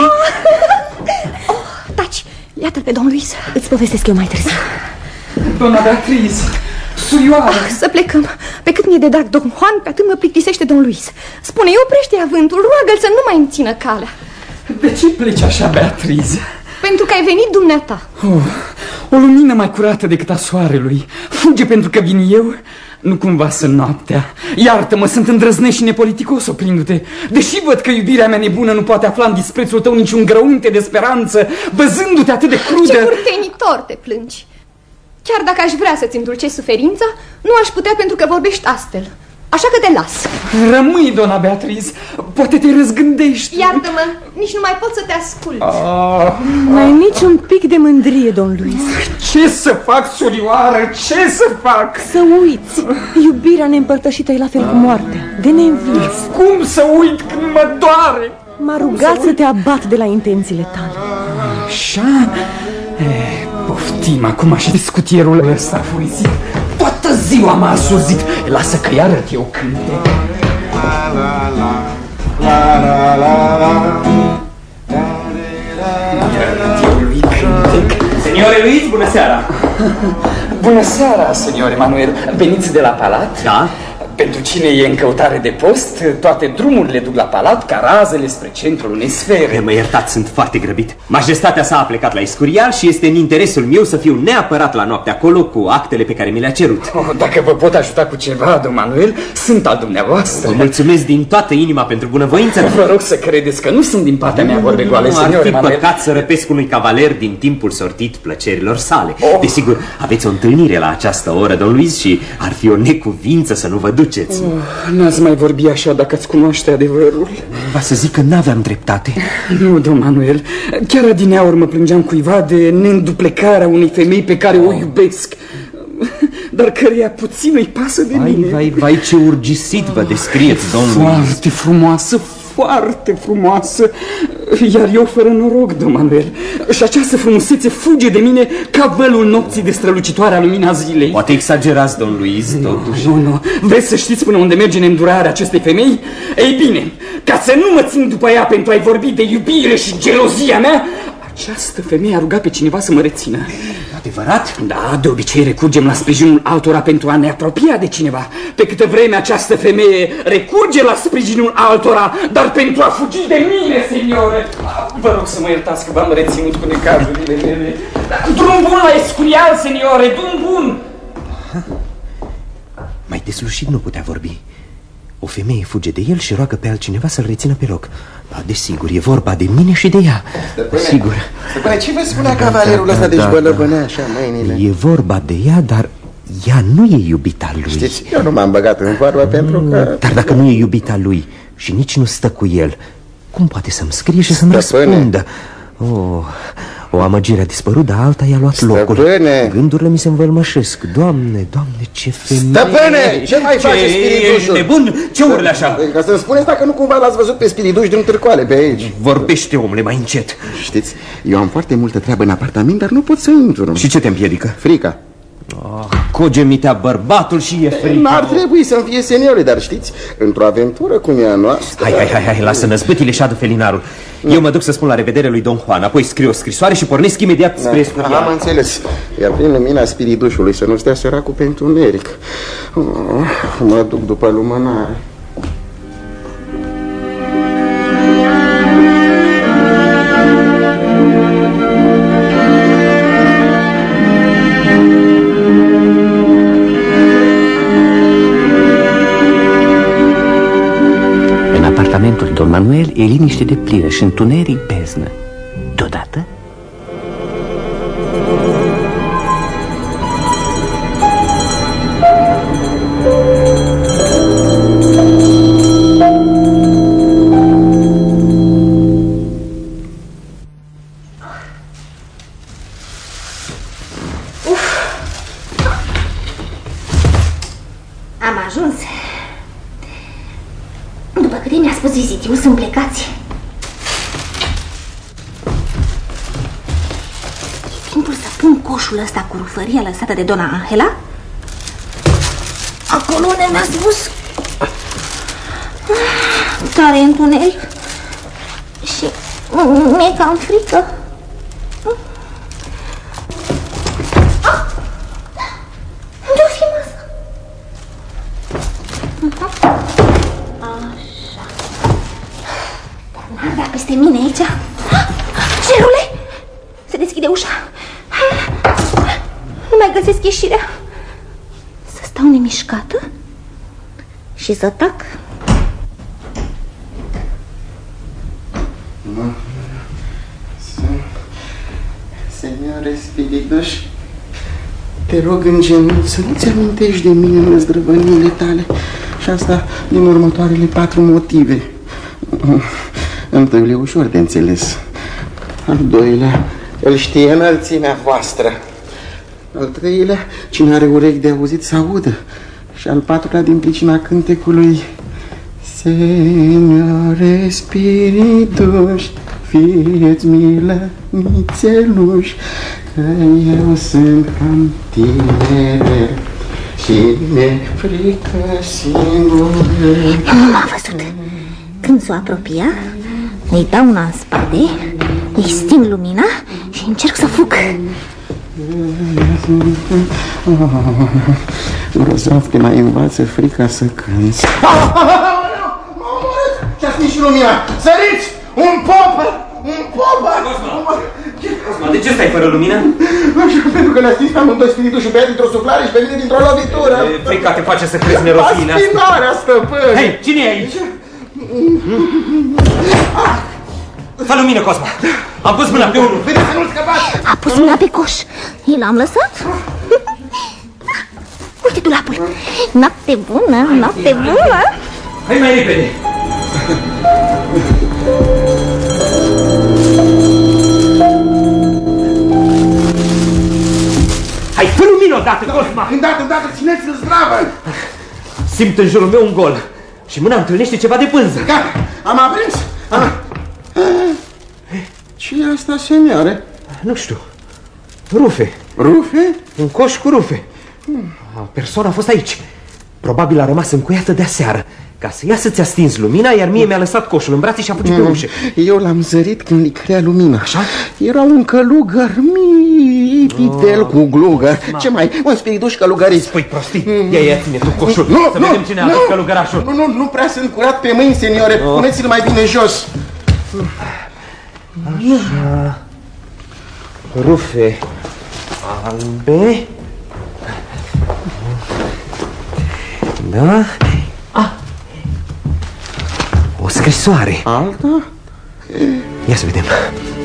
Speaker 10: Taci, iată-l pe Don Luis.
Speaker 5: Îți povestesc eu mai târziu.
Speaker 6: Dona Beatriz, surioară.
Speaker 10: Să plecăm. Pe cât mi-e de drag Don Juan, pe atât mă plictisește Don Luis. Spune-i, oprește avântul, roagă-l să nu mai îmi țină calea.
Speaker 6: De ce pleci așa, Beatriz?
Speaker 10: Pentru că ai venit dumneata.
Speaker 6: O lumină mai curată decât a soarelui. Fuge pentru că vin eu. Nu cumva sunt noaptea. Iartă-mă, sunt îndrăznești și nepoliticos oprindu-te. Deși văd că iubirea mea nebună nu poate afla în disprețul tău niciun grăunte de speranță, văzându-te atât de crudă.
Speaker 10: Ce curtenitor te plângi. Chiar dacă aș vrea să-ți îndulcesc suferința, nu aș putea pentru că vorbești astfel. Așa că te las.
Speaker 6: Rămâi, dona Beatriz, poate te răzgândești.
Speaker 10: Iartă-mă, nici nu mai pot să te ascult.
Speaker 5: Mai niciun pic de mândrie, Don Luis.
Speaker 6: Ce să fac, surioară, ce să fac?
Speaker 5: Să uiți, iubirea neîmpărtășită e la fel cu moartea, de neînvins.
Speaker 6: Cum să uit când mă doare?
Speaker 5: M-a rugat să te abat de la intențiile tale.
Speaker 6: Așa? Poftim acum și discutierul ăsta furizit. Toată ziua m-a asurzit. Lasă că i-arăt eu cânte. I-arăt eu lui cântec.
Speaker 3: Seniore Luis, bună seara.
Speaker 6: Bună seara, seniore Manuel. Veniți de la palat?
Speaker 3: Da.
Speaker 6: Pentru cine e în căutare de post, toate drumurile duc la palat ca razele spre centrul unei sfere.
Speaker 3: Mă iertați, sunt foarte grăbit. Majestatea sa a plecat la Escurial și este în interesul meu să fiu neapărat la noapte acolo cu actele pe care mi le-a cerut.
Speaker 6: Dacă vă pot ajuta cu ceva, domn Manuel, sunt al dumneavoastră.
Speaker 3: Vă mulțumesc din toată inima pentru bunăvoință.
Speaker 6: Vă rog să credeți că nu sunt din partea mea vorbe goale, seniore Manuel.
Speaker 3: Ar fi păcat să răpesc unui cavaler din timpul sortit plăcerilor sale. Desigur, aveți o întâlnire la această oră, domn Luis, și ar fi o necuvință să nu vă duceți.
Speaker 1: duceți.
Speaker 6: N-ați mai vorbi așa dacă ați cunoaște adevărul.
Speaker 1: Va să zic că n-aveam dreptate.
Speaker 6: Nu, domn Manuel, chiar adineauri mă plângeam cuiva de neînduplecarea unei femei pe care o iubesc, dar căreia puțin îi pasă de mine.
Speaker 1: Vai, ce urgisit vă descrieți, domnul.
Speaker 6: Foarte frumoasă, foarte frumoasă, iar eu fără noroc, domn Manuel. Și această frumusețe fuge de mine ca vălul nopții de strălucitoarea lumina zilei.
Speaker 1: Poate exagerați, domn Luis, totuși.
Speaker 6: Nu. Vreți să știți până unde merge neîndurarea acestei femei? Ei bine, ca să nu mă țin după ea pentru a-i vorbi de iubire și gelozia mea, această femeie a rugat pe cineva să mă rețină.
Speaker 1: Adevărat?
Speaker 6: Da, de obicei recurgem la sprijinul altora pentru a ne apropia de cineva. Pe câtă vreme această femeie recurge la sprijinul altora, dar pentru a fugi de mine, seniore. Vă rog să mă iertați că v-am reținut cu necazurile mele. Drum bun la Escurial, seniore, drum bun!
Speaker 1: Mai deslușit nu putea vorbi. O femeie fuge de el și roagă pe altcineva să-l rețină pe loc. Da, desigur, e vorba de mine și de ea. Sigur.
Speaker 4: Stăpâne, ce vă spunea cavalerul ăsta de-și bălăbânea așa mâinile?
Speaker 1: E vorba de ea, dar ea nu e iubita lui.
Speaker 4: Știți, eu nu m-am băgat în vorbă pentru că...
Speaker 1: Dar dacă nu e iubita lui și nici nu stă cu el, cum poate să-mi scrie și să-mi răspundă? O amăgire a dispărut, dar alta i-a luat locul. Gândurile mi se învălmășesc. Doamne, ce femeie!
Speaker 4: Stăpâne, ce mai face spiritușul?
Speaker 1: Nebun? Ce urle așa?
Speaker 4: Ca să-mi spuneți dacă nu cumva l-ați văzut pe spirituș din Târcoale, pe aici.
Speaker 1: Vorbește, omule, mai încet.
Speaker 4: Știți, eu am foarte multă treabă în apartament, dar nu pot să intru.
Speaker 1: Și ce te împiedică?
Speaker 4: Frica.
Speaker 1: Cogemitea bărbatul și e frică.
Speaker 4: N-ar trebui să-mi fie seniore, dar știți, într-o aventură cum e a noastră...
Speaker 1: Hai, lasă năzbâtile și adu felinarul. Eu mă duc să spun la revedere lui Don Juan, apoi scriu o scrisoare și pornesc imediat spre Escurial.
Speaker 4: Am înțeles. Iar prin lumina spiritușului să nu stea săracul pe întuneric. Mă duc după lumânare.
Speaker 2: Apartamentul Don Manuel e liniște de plină și întuneric beznă. Deodată
Speaker 9: am ajuns. După câte mi-a spus vizitiu, sunt plecați. E timpul să pun coșul ăsta cu rufăria lăsată de dona Angela acolo unde mi-a spus. Tare întuneric și mi-e cam frică. Unde-o fi masa? N-ar peste mine aici. Cerule! Se deschide ușa. Nu mai găsesc ieșirea. Să stau nemișcată și să tac.
Speaker 4: Seniore spirituș, te rog în genunchi să nu-ți amintești de mine în zdrăvăniile tale. Și asta din următoarele 4 motive. Întâiul e ușor de înțeles. Al doilea, îl știe înălțimea voastră. Al treilea, cine are urechi de auzit să audă. Și al patrulea, din pricina cântecului: Seniore spirituș, fieți milă, nițeluși, că eu sunt cam tinere și mi-e frică singură.
Speaker 9: Nu m-a văzut. Când s-o apropia, îi dau una în spate, îi sting lumina și încerc să fug.
Speaker 4: Grozav, te mai învață frica să cânți. Ce-a stins și lumina? Săriți! Un popă! Un popă!
Speaker 1: Cosma, de ce stai fără lumină?
Speaker 4: Pentru că ne-a stins pe amândoi spiritul și pe ea dintr-o suflare și pe mine dintr-o lovitură.
Speaker 1: Frica te face să crezi nerofiile astea.
Speaker 4: Aspinarea, stăpân!
Speaker 1: Hei, cine e aici? Fă lumină, Cosma! Am pus mâna pe unul!
Speaker 4: Vedeți să nu-l scăpați!
Speaker 9: A pus mâna pe coș. I l-am lăsat? Uite, dulapul. Noapte bună, noapte bună.
Speaker 3: Hai mai repede. Hai, fă lumină odată, Cosma!
Speaker 4: Îndată, țineți-l zdravă!
Speaker 3: Simt în jurul meu un gol și mâna întâlnește ceva de pânză.
Speaker 4: Gata, am aprins! Ce e asta, senioare?
Speaker 3: Nu știu. Rufe.
Speaker 4: Rufe?
Speaker 3: Un coș cu rufe. Persoana a fost aici. Probabil a rămas încuiată de aseară. Ca să ia să-ți-a stins lumina, iar mie mi-a lăsat coșul în brațe și a fugit pe ușă.
Speaker 4: Eu l-am zărit când licrea lumina. Așa? Era un călugăr mipitel cu glugăr. Ce mai? Un spiriduș călugărist.
Speaker 3: Spui prostii. Ia ține tu coșul. Să vedem cine a adus călugărașul.
Speaker 4: Nu prea sunt curat pe mâini, seniore. Puneți-l mai bine jos.
Speaker 3: Așa. Rufe albe. Da. O scrisoare.
Speaker 4: Alta?
Speaker 1: Ia să vedem.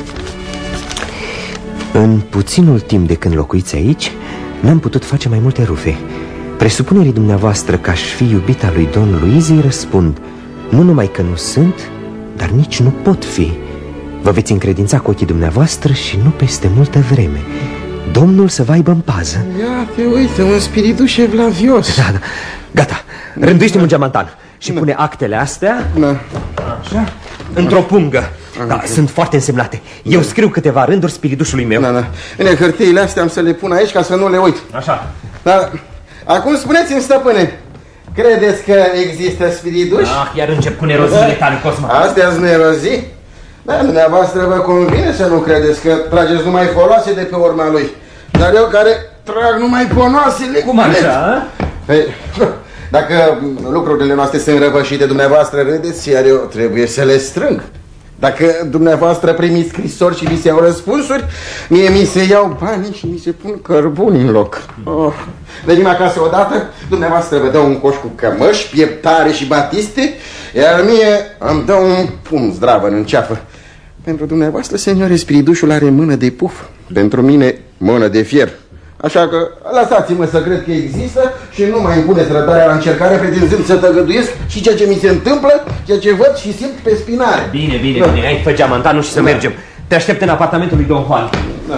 Speaker 1: În puținul timp de când locuiți aici, n-am putut face mai multe rufe. Presupunerii dumneavoastră că aș fi iubita lui Don Luis îi răspund: nu numai că nu sunt, dar nici nu pot fi. Vă veți încredința cu ochii dumneavoastră și nu peste multă vreme. Domnul să vă aibă în pază.
Speaker 4: Ia te uite, un spiriduș evlavios.
Speaker 1: Da.
Speaker 3: Gata, rânduiește-mi un geamantan și pune actele astea
Speaker 4: așa
Speaker 3: într-o pungă. Da, sunt foarte însemnate. Eu scriu câteva rânduri spiridușului meu.
Speaker 4: Bine, hârtiile astea am să le pun aici ca să nu le uit.
Speaker 3: Așa.
Speaker 4: Dar acum spuneți-mi, stăpâne, credeți că există spiriduși?
Speaker 3: Iar încep cu neroziile tale, Cosma.
Speaker 4: Astea-s nerozii? Da, dumneavoastră vă convine să nu credeți că trageți numai foloase de pe urma lui. Dar eu care trag numai ponoasele.
Speaker 3: Cum așa?
Speaker 4: Dacă lucrurile noastre sunt răvășite, dumneavoastră râdeți, iar eu trebuie să le strâng. Dacă dumneavoastră primiți scrisori și vi se iau răspunsuri, mie mi se iau banii și mi se pun cărbuni în loc. Venim acasă odată, dumneavoastră vă dă un coș cu cămăși, pieptare și batiste, iar mie îmi dă un pumn zdravăn în ceafă. Pentru dumneavoastră, seniore, spiridușul are mână de puf, pentru mine mână de fier. Așa că lăsați-mă să cred că există și nu mai impuneți răbdarea la încercare, pretinzând să tăgăduiesc și ceea ce mi se întâmplă, ceea ce văd și simt pe spinare.
Speaker 3: Bine, hai, fă geamantanul și să mergem. Te aștept în apartamentul lui Don Juan.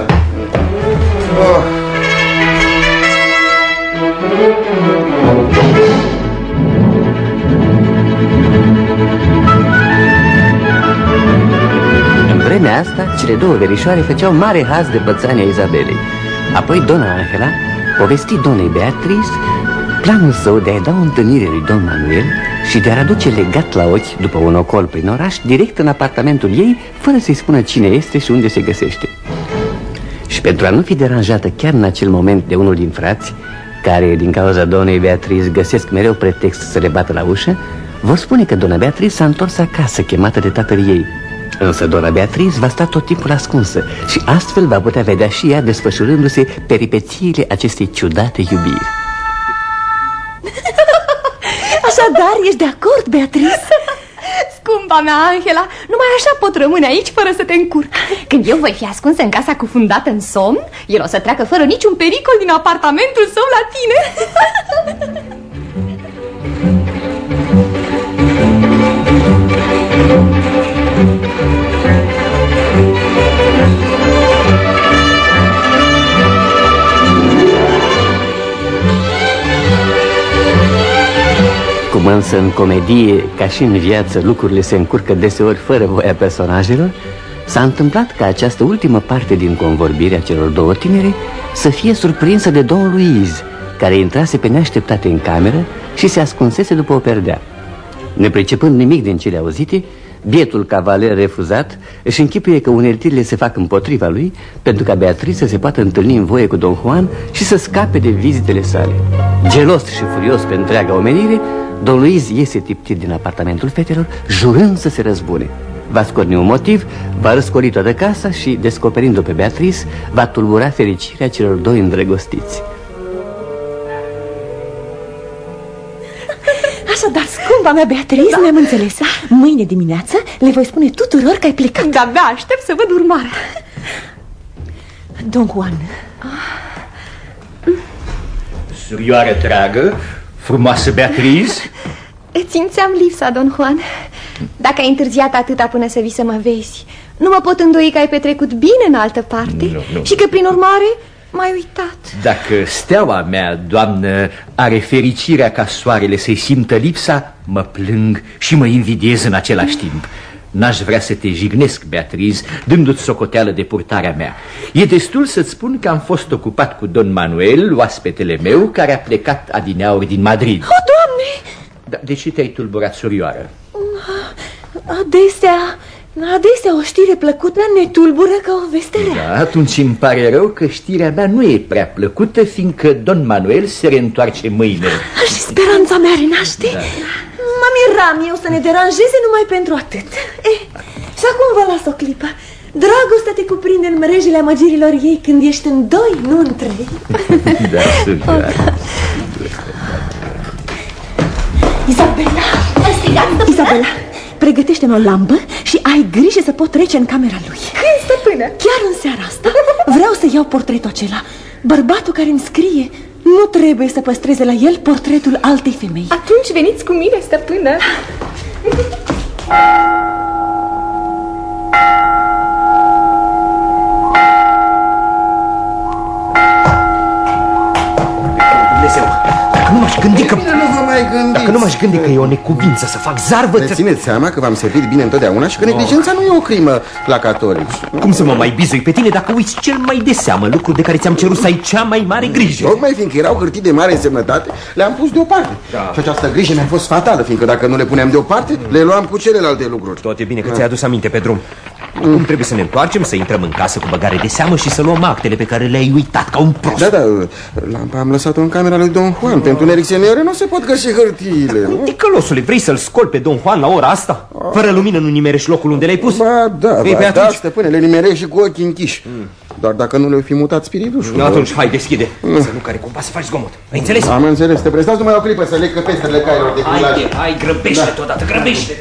Speaker 2: În vremea asta, cele două verișoare făceau mare haz de bățania Izabelei. Apoi dona Angela povesti donei Beatrice planul său de a-i da o întâlnire lui Don Manuel și de a aduce legat la ochi, după un ocol prin oraș, direct în apartamentul ei, fără să-i spună cine este și unde se găsește. Și pentru a nu fi deranjată chiar în acel moment de unul din frați, care, din cauza donei Beatrice, găsesc mereu pretext să le bată la ușă, vor spune că dona Beatrice s-a întors acasă, chemată de tatăl ei. Însă dona Beatrice va sta tot timpul ascunsă și astfel va putea vedea și ea desfășurându-se peripețiile acestei ciudate iubiri.
Speaker 5: Așadar, ești de acord, Beatrice?
Speaker 10: Scumpa mea, Angela, numai așa pot rămâne aici fără să te încurc. Când eu voi fi ascunsă în casa cufundată în somn, el o să treacă fără niciun pericol din apartamentul său la tine.
Speaker 2: Cum însă în comedie, ca și în viață, lucrurile se încurcă deseori fără voia personajelor, s-a întâmplat ca această ultimă parte din convorbirea celor două tinere să fie surprinsă de Don Luis, care intrase pe neașteptate în cameră și se ascunsese după o perdea. Nepricepând nimic din cele auzite, bietul cavaler refuzat își închipuie că uneltirile se fac împotriva lui pentru ca Beatrice să se poată întâlni în voie cu Don Juan și să scape de vizitele sale. Gelos și furios pe întreaga omenire, Don Luis iese tiptit din apartamentul fetelor, jurând să se răzbune. Va scorni un motiv, va răscoli toată casa și, descoperind-o pe Beatrice, va tulbura fericirea celor doi îndrăgostiți.
Speaker 5: Așadar, scumpa mea Beatrice, ne-am înțeles. Mâine dimineață le voi spune tuturor că ai plecat.
Speaker 10: De-abia aștept să văd urmarea.
Speaker 5: Don Juan,
Speaker 8: Surioară dragă, frumoasă Beatriz.
Speaker 10: Îți simțeam lipsa, Don Juan. Dacă ai întârziat atâta până să vii să mă vezi, nu mă pot îndoi că ai petrecut bine în altă parte. Nu. Și că, prin urmare, m-ai uitat.
Speaker 8: Dacă steaua mea, doamnă, are fericirea ca soarele să-i simtă lipsa, mă plâng și mă invidiez în același timp. N-aș vrea să te jignesc, Beatriz, dându-ți socoteală de purtarea mea. E destul să-ți spun că am fost ocupat cu Don Manuel, oaspetele meu, care a plecat adineauri din Madrid.
Speaker 5: O, Doamne!
Speaker 8: Da, de ce te-ai tulburat, surioară?
Speaker 5: Adesea o știre plăcută ne tulbură ca o veste rea.
Speaker 8: Da, atunci îmi pare rău că știrea mea nu e prea plăcută, fiindcă Don Manuel se reîntoarce mâine.
Speaker 5: Și speranța mea renaște. Da. Mă miram eu să ne deranjeze numai pentru atât. Și acum vă las o clipă. Dragostea te cuprinde în mrejile amăgirilor ei când ești în doi, nu în trei.
Speaker 8: Da, surioară.
Speaker 5: Isabela, pregătește-mi o lampă și ai grijă să pot trece în camera lui.
Speaker 10: Când, stăpână?
Speaker 5: Chiar în seara asta vreau să iau portretul acela. Bărbatul care îmi scrie nu trebuie să păstreze la el portretul altei femei.
Speaker 10: Atunci veniți cu mine, stăpână.
Speaker 1: Dacă nu m-aș gândi că...
Speaker 4: Bine, nu vă mai gândiți.
Speaker 1: Dacă nu m-aș gândi că e o necuvință să fac zarvă...
Speaker 4: Țineți seama că v-am servit bine întotdeauna și că neglijența nu e o crimă la catolici.
Speaker 1: Cum să mă mai bizui pe tine dacă uiți cel mai de seamă lucru de care ți-am cerut să ai cea mai mare grijă?
Speaker 4: Tocmai fiindcă erau hârtii de mare însemnătate, le-am pus deoparte. Da. Și această grijă mi-a fost fatală, fiindcă dacă nu le puneam deoparte, le luam cu celelalte lucruri.
Speaker 1: Tot e bine că ți-ai adus aminte pe drum. Acum trebuie să ne întoarcem, să intrăm în casă cu băgare de seamă și să luăm actele pe care le-ai uitat ca un prost.
Speaker 4: Da, lampa am lăsat-o în camera lui Don Juan. Pentru întuneric seniore nu se pot găsi hârtiile.
Speaker 1: Ticălosule, vrei să-l scoli pe Don Juan la ora asta? Fără lumină nu nimerești locul unde l-ai pus?
Speaker 4: Ba da, stăpâne, le nimerești și cu ochii închiși. Doar dacă nu le-o fi mutat spiritușul.
Speaker 1: Atunci, hai, deschide. Să nu care cumva să faci zgomot. Ai înțeles?
Speaker 4: Am înțeles, te prestați numai o clipă să leg căpestrele cailor de filaj.
Speaker 1: Hai, grăbește totodată, grăbește.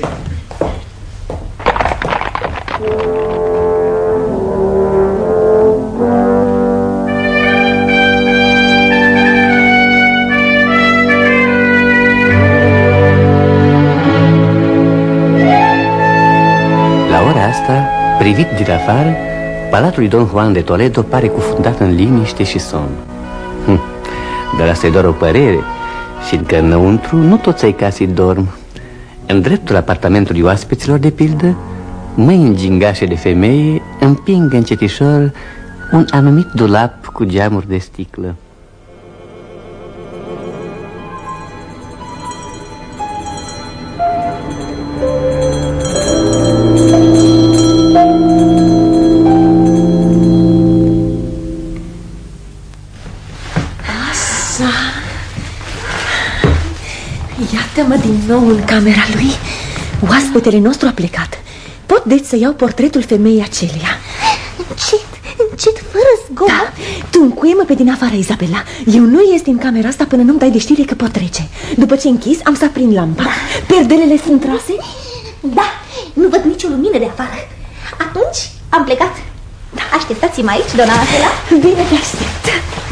Speaker 2: Privit din afară, palatul lui Don Juan de Toledo pare cufundat în liniște și somn. Dar asta e doar o părere, fiindcă înăuntru nu toți ai casei dorm. În dreptul apartamentului oaspeților, de pildă, mâini gingașe de femeie împing încetișor un anumit dulap cu geamuri de sticlă.
Speaker 5: Iată-mă din nou în camera lui. Oaspetele nostru a plecat. Pot deci să iau portretul femeii aceleia.
Speaker 9: Încet, fără zgomot.
Speaker 5: Da, tu încuie-mă pe din afară, Isabela. Eu nu ies din camera asta până nu-mi dai de știre că pot trece. După ce închis, am să aprind lampa. Da. Perdelele sunt trase?
Speaker 9: Da, nu văd nicio lumină de afară. Atunci am plecat. Da. Așteptați-mă aici, doamna Angela.
Speaker 5: Bine, te aștept.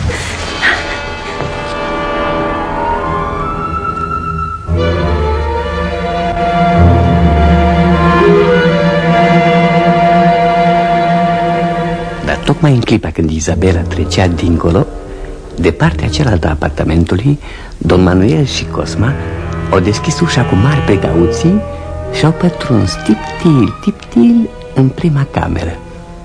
Speaker 2: Tocmai în clipa când Isabela trecea dincolo, de partea cealaltă a apartamentului, Don Manuel și Cosma au deschis ușa cu mari precauții și au pătruns tiptil în prima cameră.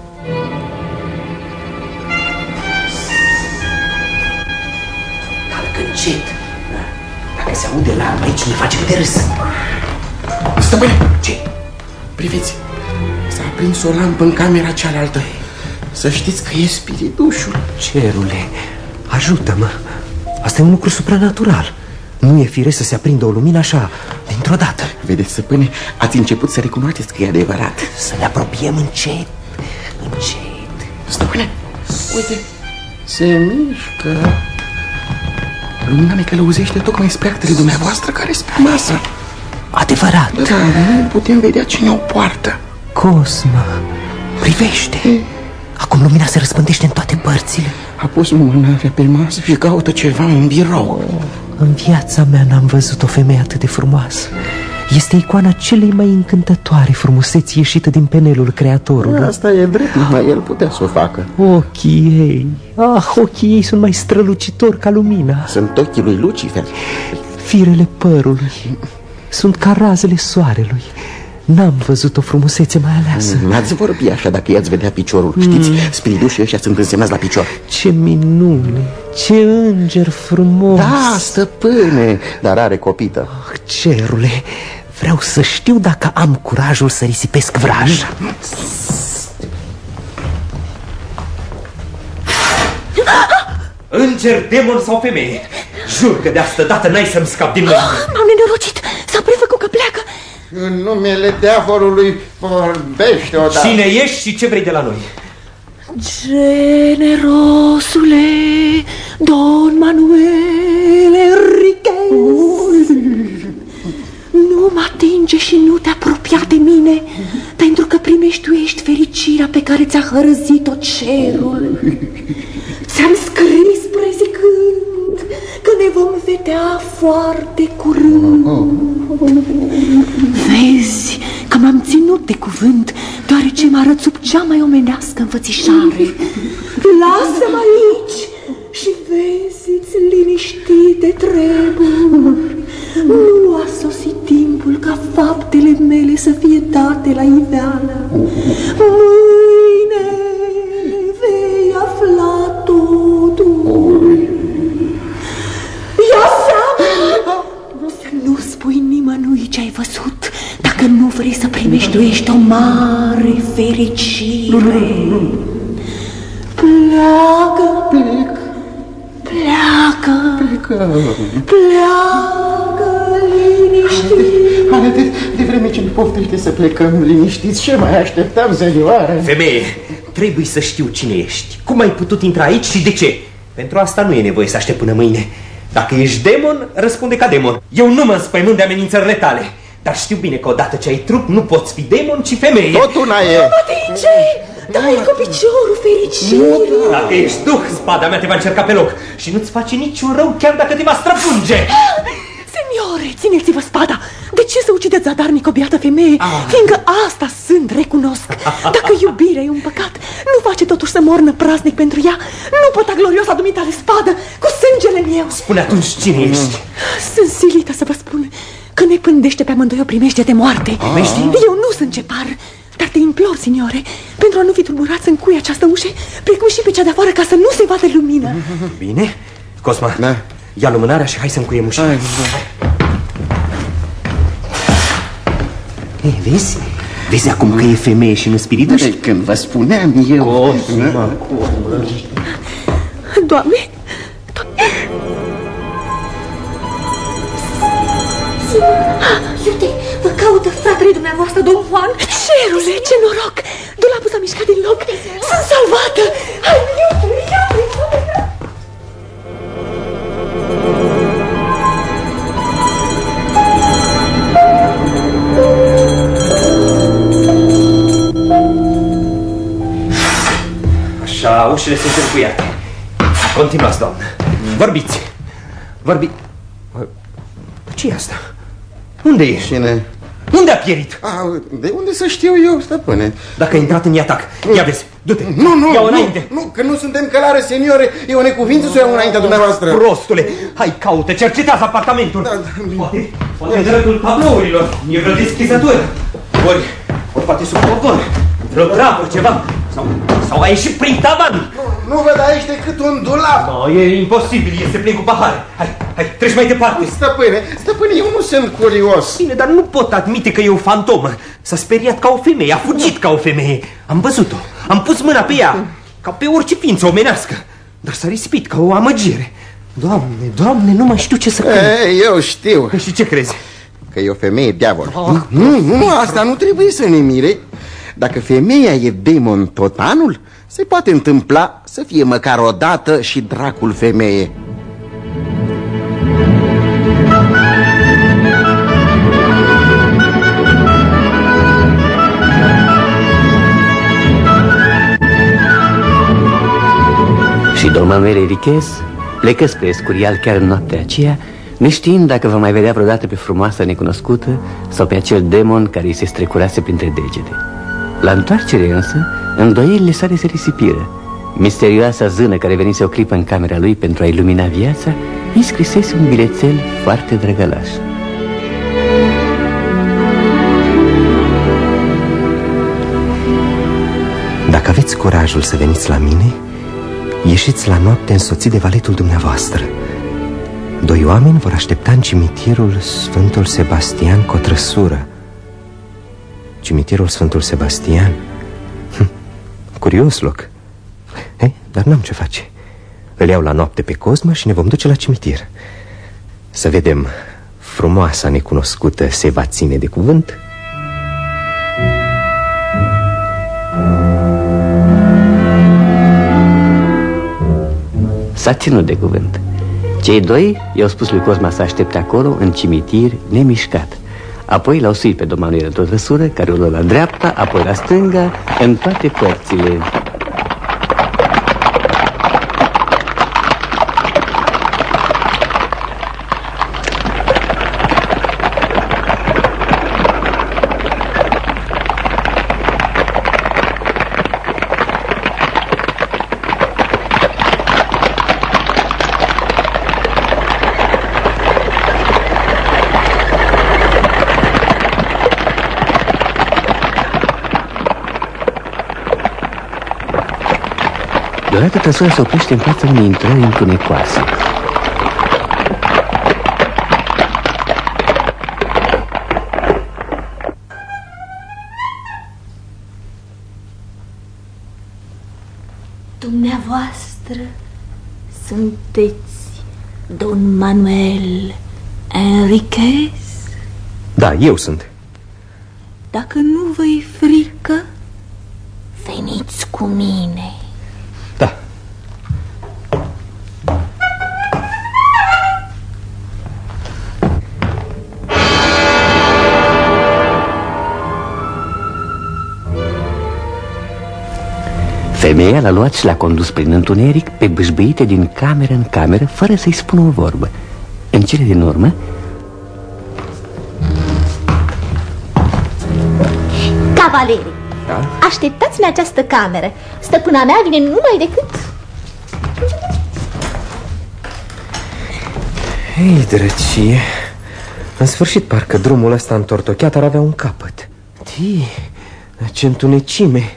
Speaker 1: Calcă încet. Dacă se aude larmă aici, ne facem de râs.
Speaker 4: Stăpâne!
Speaker 1: Ce?
Speaker 4: Priviți, s-a aprins o lampă în camera cealaltă. Să știți că e spiritușul.
Speaker 1: Cerule, ajută-mă. Asta e un lucru supranatural. Nu e firesc să se aprindă o lumină așa, dintr-o dată.
Speaker 4: Vedeți, stăpâne, ați început să recunoașteți că e adevărat.
Speaker 1: Să ne apropiem încet.
Speaker 4: Stăpâne, uite, se mișcă. Lumina ne călăuzește tocmai spre actele dumneavoastră care sunt pe masă.
Speaker 1: Adevărat.
Speaker 4: Da, nu putem vedea cine o poartă.
Speaker 1: Cosma, privește. Acum lumina se răspândește în toate părțile.
Speaker 4: A pus mâna pe masă și caută ceva în birou.
Speaker 1: În viața mea n-am văzut o femeie atât de frumoasă. Este icoana celei mai încântătoare frumuseți ieșită din penelul Creatorului.
Speaker 4: Asta e drept, numai el putea să o facă.
Speaker 1: Ochii ei, ochii ei sunt mai strălucitori ca lumina.
Speaker 4: Sunt ochii lui Lucifer.
Speaker 1: Firele părului sunt ca razele soarelui. N-am văzut o frumusețe mai aleasă.
Speaker 4: N-ați vorbi așa dacă i-ați vedea piciorul. Știți, spiridușii ăștia sunt însemnați la picior.
Speaker 1: Ce minune, ce înger frumos.
Speaker 4: Da, stăpâne, dar are copită.
Speaker 1: Cerule, vreau să știu dacă am curajul să risipesc vraja.
Speaker 3: Înger, demon sau femeie? Jur că de asta dată n-ai să-mi scap din mână.
Speaker 5: M-am nenorocit, s-a prefăcut că pleacă.
Speaker 4: În numele diavolului vorbește odată.
Speaker 3: Cine ești și ce vrei de la noi?
Speaker 5: Generosule Don Manuel Enriquez, nu mă atinge și nu te apropia de mine, pentru că primești fericirea pe care ți-a hărăzit-o cerul. Ți-am scris prezicând că ne vom vedea foarte curând. Vezi că m-am ținut de cuvânt, deoarece mă arăt sub cea mai omenească înfățișare. Lasă-mă aici și vezi-ți liniștit de treburi. Nu a sosit timpul ca faptele mele să fie date la iveală. Mâine vei afla totul. Ia seama! Să nu spui nimănui ce ai văzut, dacă nu vrei să primești o mare fericire. Pleacă, pleacă liniștit.
Speaker 4: Haide, de vreme ce-mi poftește să plecăm liniștiți, ce mai așteptam, zălioare?
Speaker 3: Femeie, trebuie să știu cine ești. Cum ai putut intra aici și de ce? Pentru asta nu e nevoie să aștept până mâine. Dacă ești demon, răspunde ca demon. Eu nu mă înspăimânt de amenințările tale, dar știu bine că odată ce ai trup, nu poți fi demon, ci femeie.
Speaker 4: Tot una e.
Speaker 5: Nu mă atinge! Dai cu piciorul fericire.
Speaker 3: Dacă ești duh, spada mea te va încerca pe loc și nu-ți face niciun rău chiar dacă te va străpunge.
Speaker 5: Seniore, țineți-vă spada. De ce să ucideți zadarnic o biată femeie? Fiindcă asta sunt, recunosc. Dacă iubirea e un păcat, nu face totuși să mornă praznic pentru ea. Nu păta glorioasa dumitale spadă cu sângele meu.
Speaker 3: Spune atunci cine ești.
Speaker 5: Sunt silită să vă spun că ne pândește pe amândoi o primește de moarte. Eu nu sunt cepar, dar te implor, signore, pentru a nu fi tulburați în cui această ușă, precum și pe cea de afară, ca să nu se vadă lumină.
Speaker 3: Bine, Cosma,
Speaker 4: da.
Speaker 3: Ia lumânarea și hai să încuiem ușa. Vezi? Vezi acum că e femeie și nu spiriduș?
Speaker 4: Când vă spuneam eu.
Speaker 3: Cosma.
Speaker 5: Doamne,
Speaker 9: Iute, vă caută fratele dumneavoastră, domn Juan.
Speaker 5: Cerule, ce noroc! Dulapul s-a mișcat din loc. Sunt salvată! Hai,
Speaker 3: Așa, ușile sunt încuiate. Continuați, doamnă. Vorbiți. Ce e asta? Unde e?
Speaker 4: Cine?
Speaker 3: Unde a pierit?
Speaker 4: De unde să știu eu, stăpâne?
Speaker 3: Dacă a intrat în atac. Ia vezi, du-te.
Speaker 4: Nu,
Speaker 3: înainte.
Speaker 4: Nu, că nu suntem călare, seniore. E o necuvință să o iau înaintea dumneavoastră.
Speaker 3: Prostule, hai, caută, cercetează apartamentul. Poate în dreptul tablourilor. E vreo deschizătură. Ori poate sub covor. Vreo trapă, ceva. Sau a ieșit prin tavan.
Speaker 4: Nu văd aici decât un dulap.
Speaker 3: No, e imposibil, este plin cu pahare. Hai, treci mai departe.
Speaker 4: Stăpâne, eu nu sunt curios.
Speaker 3: Bine, dar nu pot admite că e o fantomă. S-a speriat ca o femeie, a fugit ca o femeie. Am văzut-o, am pus mâna pe ea, ca pe orice ființă omenească. Dar s-a risipit ca o amăgire. Doamne, nu mai știu ce să cred.
Speaker 4: Eu știu.
Speaker 3: Și ce crezi?
Speaker 4: Că e o femeie diavol. Nu, asta nu trebuie să ne mire. Dacă femeia e demon tot anul, se poate întâmpla să fie măcar o dată și dracul femeie.
Speaker 2: Manuel Enriquez plecă spre Escurial chiar în noaptea aceea, neștiind dacă va mai vedea vreodată pe frumoasa necunoscută sau pe acel demon care îi se strecurase printre degete. La întoarcere însă, îndoielile sale se risipiră. Misterioasa zână care venise o clipă în camera lui pentru a ilumina viața îi scrisese un bilețel foarte drăgălaș.
Speaker 1: Dacă aveți curajul să veniți la mine, ieșiți la noapte însoțit de valetul dumneavoastră. 2 oameni vor aștepta în cimitirul Sfântul Sebastian cu o trăsură. Cimitirul Sfântul Sebastian? Curios loc. Dar n-am ce face. Îl iau la noapte pe Cosma și ne vom duce la cimitir. Să vedem, frumoasa necunoscută se va ține de cuvânt?
Speaker 2: S-a ținut de cuvânt. Cei 2 i-au spus lui Cosma să aștepte acolo, în cimitir, nemișcat. Apoi l-au suit pe domnul Manuel într-o trăsură care o luă la dreapta, apoi la stânga, în toate părțile. Deodată trăsura se oprește în fața unei intrări întunecoase.
Speaker 9: Dumneavoastră sunteți Don Manuel Enriquez?
Speaker 1: Da, eu sunt.
Speaker 9: Dacă nu vă-i frică, veniți cu mine.
Speaker 1: Da.
Speaker 2: Femeia l-a luat și l-a condus prin întuneric, pe bâșbâite din cameră în cameră, fără să-i spună o vorbă. În cele din urmă,
Speaker 9: cavaleri, da? Așteptați-mi această cameră. Stăpâna mea vine numai decât...
Speaker 1: Ei, drăcie, în sfârșit parcă drumul ăsta întortocheat ar avea un capăt. Tii, ce întunecime.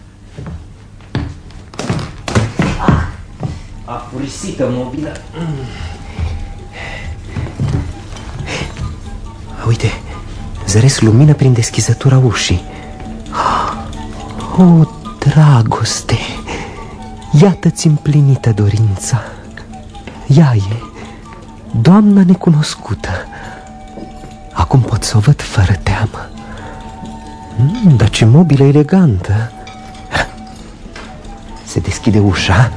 Speaker 1: Apurisită mobilă. Uite, zăresc lumină prin deschizătura ușii. O, dragoste, iată-ți împlinită dorința. Ea e, doamna necunoscută. Acum pot să o văd fără teamă. Dar ce mobilă elegantă. Se deschide ușa.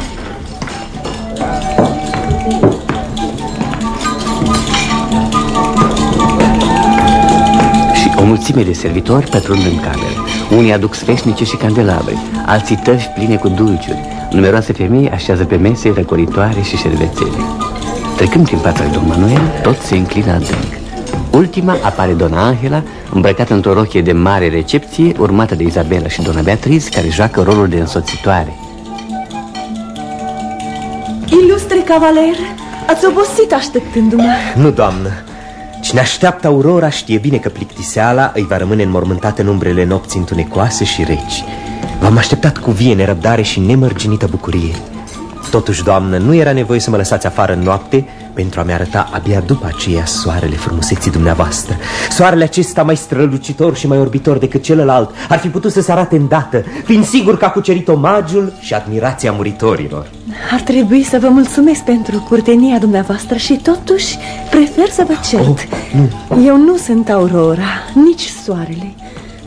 Speaker 2: O mulțime de servitori pătrund în cameră. Unii aduc sfeșnice și candelabre, alții tăvi pline cu dulciuri. Numeroase femei așează pe mese răcoritoare și șervețele. Trecând prin fața lui Don Manuel, tot se înclină adânc. Ultima apare Dona Angela, îmbrăcată într-o rochie de mare recepție, urmată de Isabela și Dona Beatriz, care joacă rolul de însoțitoare.
Speaker 5: Ilustre cavaler, ați obosit așteptându-mă?
Speaker 1: Nu, doamnă. Cine așteaptă aurora știe bine că plictiseala îi va rămâne înmormântată în umbrele nopții întunecoase și reci. V-am așteptat cu vie, nerăbdare și nemărginită bucurie. Totuși, doamnă, nu era nevoie să mă lăsați afară în noapte pentru a-mi arăta abia după aceea soarele frumuseții dumneavoastră. Soarele acesta mai strălucitor și mai orbitor decât celălalt ar fi putut să se arate îndată, fiind sigur că a cucerit omagiul și admirația muritorilor.
Speaker 5: Ar trebui să vă mulțumesc pentru curtenia dumneavoastră și totuși prefer să vă cert.
Speaker 1: Nu.
Speaker 5: Eu nu sunt aurora, nici soarele.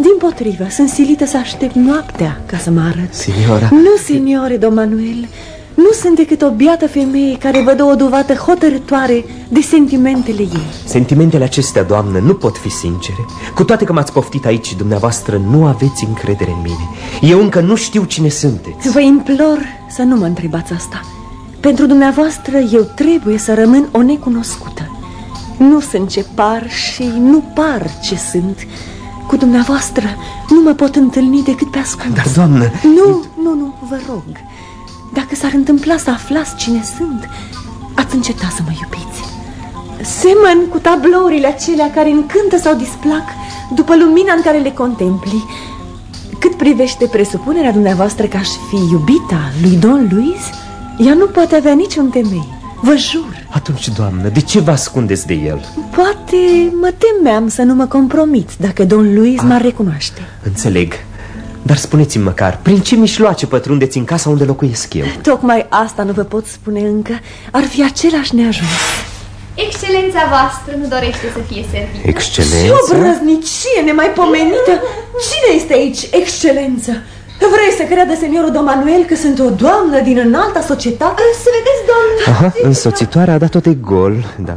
Speaker 5: Dimpotrivă, sunt silită să aștept noaptea ca să mă arăt.
Speaker 1: Signora...
Speaker 5: Nu, signore, Don Manuel, nu sunt decât o biată femeie care vă dă o dovadă hotărătoare de sentimentele ei.
Speaker 1: Sentimentele acestea, doamnă, nu pot fi sincere. Cu toate că m-ați poftit aici, dumneavoastră nu aveți încredere în mine. Eu încă nu știu cine sunteți.
Speaker 5: Vă implor să nu mă întrebați asta. Pentru dumneavoastră eu trebuie să rămân o necunoscută. Nu sunt ce par și nu par ce sunt. Cu dumneavoastră nu mă pot întâlni decât pe ascuns.
Speaker 1: Dar, doamnă...
Speaker 5: Nu, vă rog. Dacă s-ar întâmpla să aflați cine sunt, ați înceta să mă iubiți. Semăn cu tablourile acelea care încântă sau displac după lumina în care le contempli. Cât privește presupunerea dumneavoastră că aș fi iubita lui Don Luis, ea nu poate avea niciun temei. Vă jur.
Speaker 1: Atunci, doamnă, de ce vă ascundeți de el?
Speaker 5: Poate mă temeam să nu mă compromit dacă Don Luis m-ar recunoaște.
Speaker 1: Înțeleg. Dar spuneți-mi măcar, prin ce mișloace pătrundeți în casa unde locuiesc eu?
Speaker 5: Tocmai asta nu vă pot spune încă. Ar fi același neajuns.
Speaker 10: Excelența voastră nu dorește să fie servită.
Speaker 1: Excelența?
Speaker 5: Ce o brăznicie nemaipomenită! Cine este aici, excelență? Vrei să creadă seniorul Don Manuel că sunt o doamnă din înalta societate?
Speaker 10: Să vedeți, doamnă.
Speaker 1: Aha, însoțitoarea a dat-o de gol, da.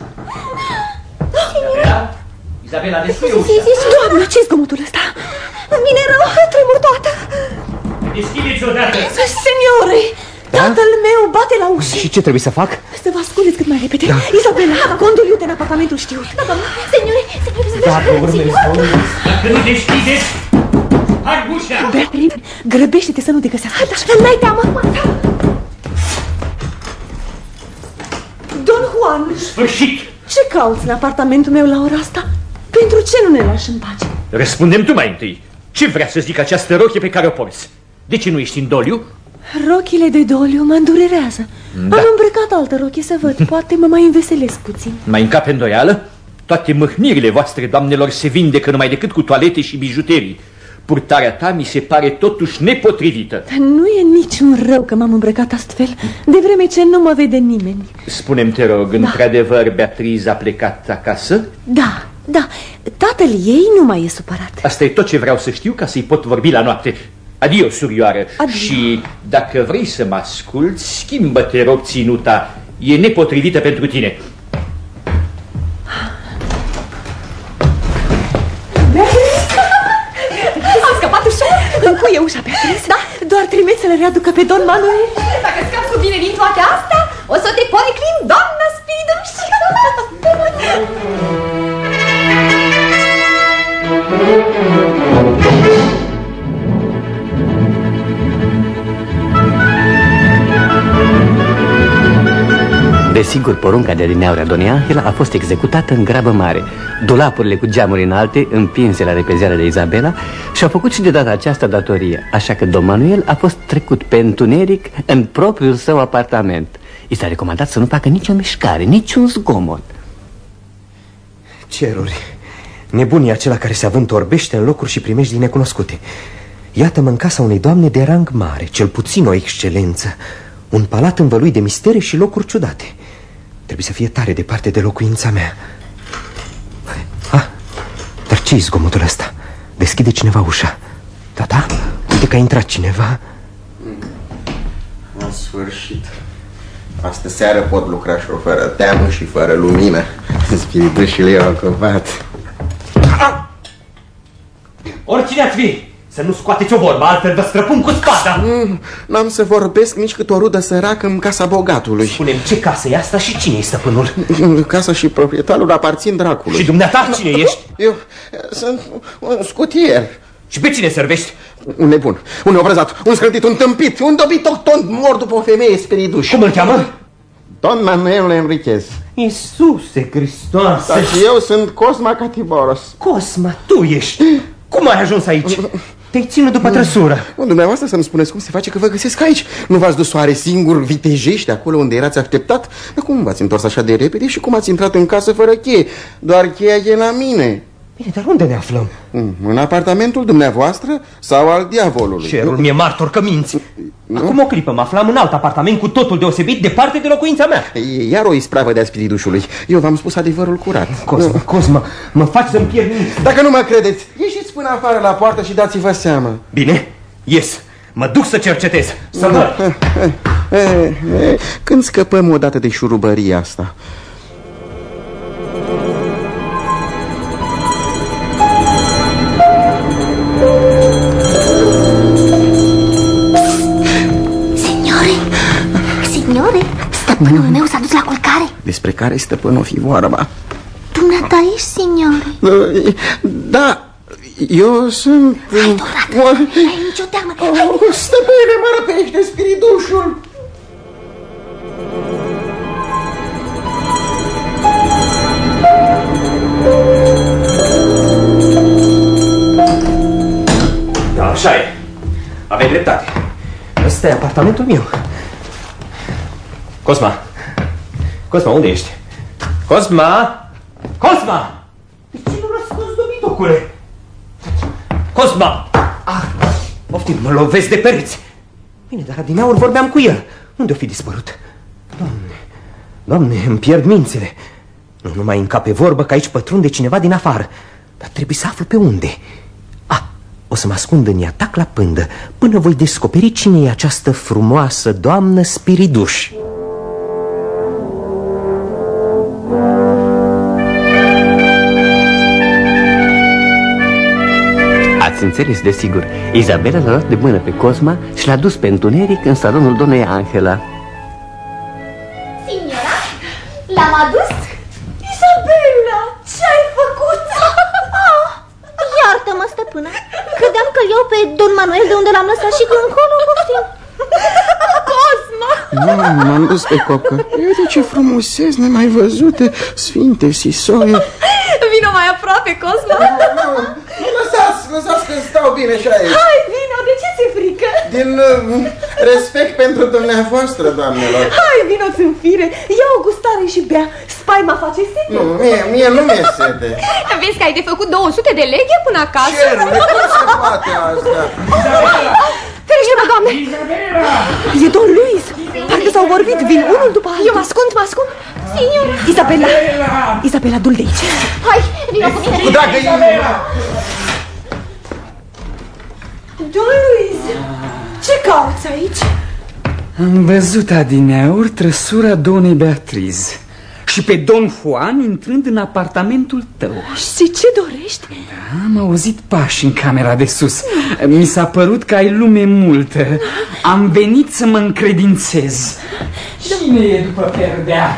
Speaker 8: Isabela, deschide ușa.
Speaker 5: Doamnă, ce-i zgomotul ăsta?
Speaker 10: Îmi vine rău, tremur toată.
Speaker 8: Deschideți odată.
Speaker 5: Seniore, tatăl meu bate la ușă.
Speaker 1: Și ce trebuie să fac?
Speaker 5: Să vă asculteți cât mai repede. Isabela, conduiu-te în apartamentul știut.
Speaker 10: Da, doamnă, seniore,
Speaker 8: Dacă urmezi, dacă nu deschideți, hai ușa.
Speaker 5: Beatrice, grăbește-te să nu te găsească.
Speaker 10: N-ai teamă.
Speaker 5: Don Juan.
Speaker 8: Sfârșit.
Speaker 5: Ce cauți în apartamentul meu la ora asta? Pentru ce nu ne lași în pace?
Speaker 8: Răspundem tu mai întâi. Ce vrea să zic această rochie pe care o porți? De ce nu ești în doliu?
Speaker 5: Rochile de doliu mă îndurerează. Am îmbrăcat altă rochie să văd. Poate mă mai înveselesc puțin.
Speaker 8: Mai încape îndoială? Toate mâhnirile voastre, doamnelor, se vindecă numai decât cu toalete și bijuterii. Purtarea ta mi se pare totuși nepotrivită.
Speaker 5: Nu e niciun rău că m-am îmbrăcat astfel, de vreme ce nu mă vede nimeni.
Speaker 8: Spune-mi, te rog, într-adevăr Beatrice a plecat acasă?
Speaker 5: Da, tatăl ei nu mai e supărat.
Speaker 8: Asta e tot ce vreau să știu ca să-i pot vorbi la noapte. Adio, surioară.
Speaker 5: Adio.
Speaker 8: Și dacă vrei să mă asculți, schimbă-te, rog, ținuta. E nepotrivită pentru tine.
Speaker 5: Am scăpat ușor. Încuie ușa, Beatrice. Da, doar trimit să le readucă pe Don Manuel.
Speaker 10: Dacă scapi cu bine din toate astea, o să te poreclim, doamnă Spiriduș.
Speaker 2: Desigur, porunca de adineauri a Donei Angela a fost executată în grabă mare. Dulapurile cu geamuri înalte, împinse la repezarea de Isabela, și-au făcut și de data aceasta datorie. Așa că Don Manuel a fost trecut pe întuneric în propriul său apartament. I s-a recomandat să nu facă nicio mișcare, niciun zgomot.
Speaker 1: Ceruri, nebunii acela care se avântorbește în locuri și primejdii necunoscute. Iată-mă în casa unei doamne de rang mare, cel puțin o excelență. Un palat învăluit de mistere și locuri ciudate. Trebuie să fie tare departe de locuința mea. Dar ce-i zgomotul ăsta? Deschide cineva ușa. Da, uite că a intrat cineva.
Speaker 4: În sfârșit. Astă seară pot lucra și fără teamă și fără lumină. Spiritușile i-au ocupat.
Speaker 3: Oricine ați fi, să nu scoateți o vorbă, altfel vă străpun cu spada.
Speaker 4: N-am să vorbesc nici cât o rudă săracă în casa bogatului.
Speaker 3: Spune-mi, ce casă e asta și cine e stăpânul?
Speaker 4: Casa și proprietarul aparțin dracului.
Speaker 3: Și dumneata cine ești?
Speaker 4: Eu sunt un scutier.
Speaker 3: Și pe cine servești?
Speaker 4: Un nebun, un neobrăzat, un scrântit, un tâmpit, un dobitoc mort după o femeie spiriduș.
Speaker 3: Cum îl cheamă?
Speaker 4: Don Manuel Enriquez.
Speaker 3: Iisuse Hristoase.
Speaker 4: Dar și eu sunt Cosma Catiboros.
Speaker 3: Cosma, tu ești. Cum ai ajuns aici? Te-ai ținut după trăsură.
Speaker 4: Dumneavoastră să-mi spuneți cum se face că vă găsesc aici. Nu v-ați dus oare singur vitejește acolo unde erați așteptat? Dar cum v-ați întors așa de repede și cum ați intrat în casă fără cheie? Doar cheia e la mine.
Speaker 3: Bine, dar unde ne aflăm?
Speaker 4: În apartamentul dumneavoastră sau al diavolului?
Speaker 3: Cerul mi-e martor că minți. Acum o clipă mă aflam în alt apartament cu totul deosebit, departe de locuința mea.
Speaker 4: E iar o ispravă de-a spiridușului. Eu v-am spus adevărul curat.
Speaker 3: Cosma, mă faci să-mi pierd minți.
Speaker 4: Dacă nu mă credeți, ieșiți până afară la poartă și dați-vă seama.
Speaker 3: Bine, ies. Mă duc să cercetez. Să văd.
Speaker 4: Când scăpăm odată de șurubăria asta?
Speaker 9: Stăpânul meu s-a dus la culcare.
Speaker 4: Despre care stăpân o fi vorba?
Speaker 9: Dumneata ești, signore?
Speaker 4: Da, eu sunt...
Speaker 9: Hai deodată, n-ai nicio teamă.
Speaker 4: Stăpâne, mă răpește spiridușul.
Speaker 3: Da, așa e. Aveai dreptate. Ăsta e apartamentul meu. Cosma! Cosma, unde ești? Cosma! Cosma! De ce nu răspunzi, dobitocule? Cosma! Poftim, mă lovesc de pereți. Bine, dar adineauri vorbeam cu el. Unde-o fi dispărut? Doamne, îmi pierd mințile. Nu mai încape vorbă că aici pătrunde cineva din afară. Dar trebuie să aflu pe unde. O să mă ascund în ea, tac la pândă, până voi descoperi cine e această frumoasă doamnă Spiriduș.
Speaker 2: Ați înțeles, desigur. Izabela l-a luat de mână pe Cosma și l-a dus pe întuneric în salonul doamnei Angela.
Speaker 9: Signora, l-am adus?
Speaker 5: Izabela, ce-ai făcut?
Speaker 9: Iartă-mă, stăpână. Credeam că iau pe Don Manuel de unde l-am lăsat și că încolo poftim.
Speaker 5: Cosma!
Speaker 4: Nu, m-am dus pe cocă. Uite ce frumuseți nemai văzute, sfinte sisoie.
Speaker 5: Vino mai aproape, Cosma.
Speaker 4: Nu, lăsați că stau bine și aici.
Speaker 5: Hai, vino, de ce ți-e frică?
Speaker 4: Din respect pentru dumneavoastră, doamnelor.
Speaker 5: Hai, vino-ți în fire, ia o gustare și bea. Spaima face sete.
Speaker 4: Nu, mie nu mi-e sete.
Speaker 10: Vezi că ai de făcut 200 de leghe până acasă?
Speaker 4: Cerule, cum se poate asta?
Speaker 10: Ferește-mă, doamne!
Speaker 5: E Don Luis. Parcă s-au vorbit, vin unul după altul.
Speaker 10: Eu mă ascund.
Speaker 5: Signora. Izabela, du-l de aici.
Speaker 10: Hai, vino cu mine.
Speaker 4: Cu dragă inimă.
Speaker 5: Don Luis, ce cauți aici?
Speaker 6: Am văzut adineauri trăsura doamnei Beatriz și pe Don Juan intrând în apartamentul tău.
Speaker 5: Și ce dorești?
Speaker 6: Da, am auzit pași în camera de sus. Mi s-a părut că ai lume multă. Am venit să mă încredințez. Cine e după perdea?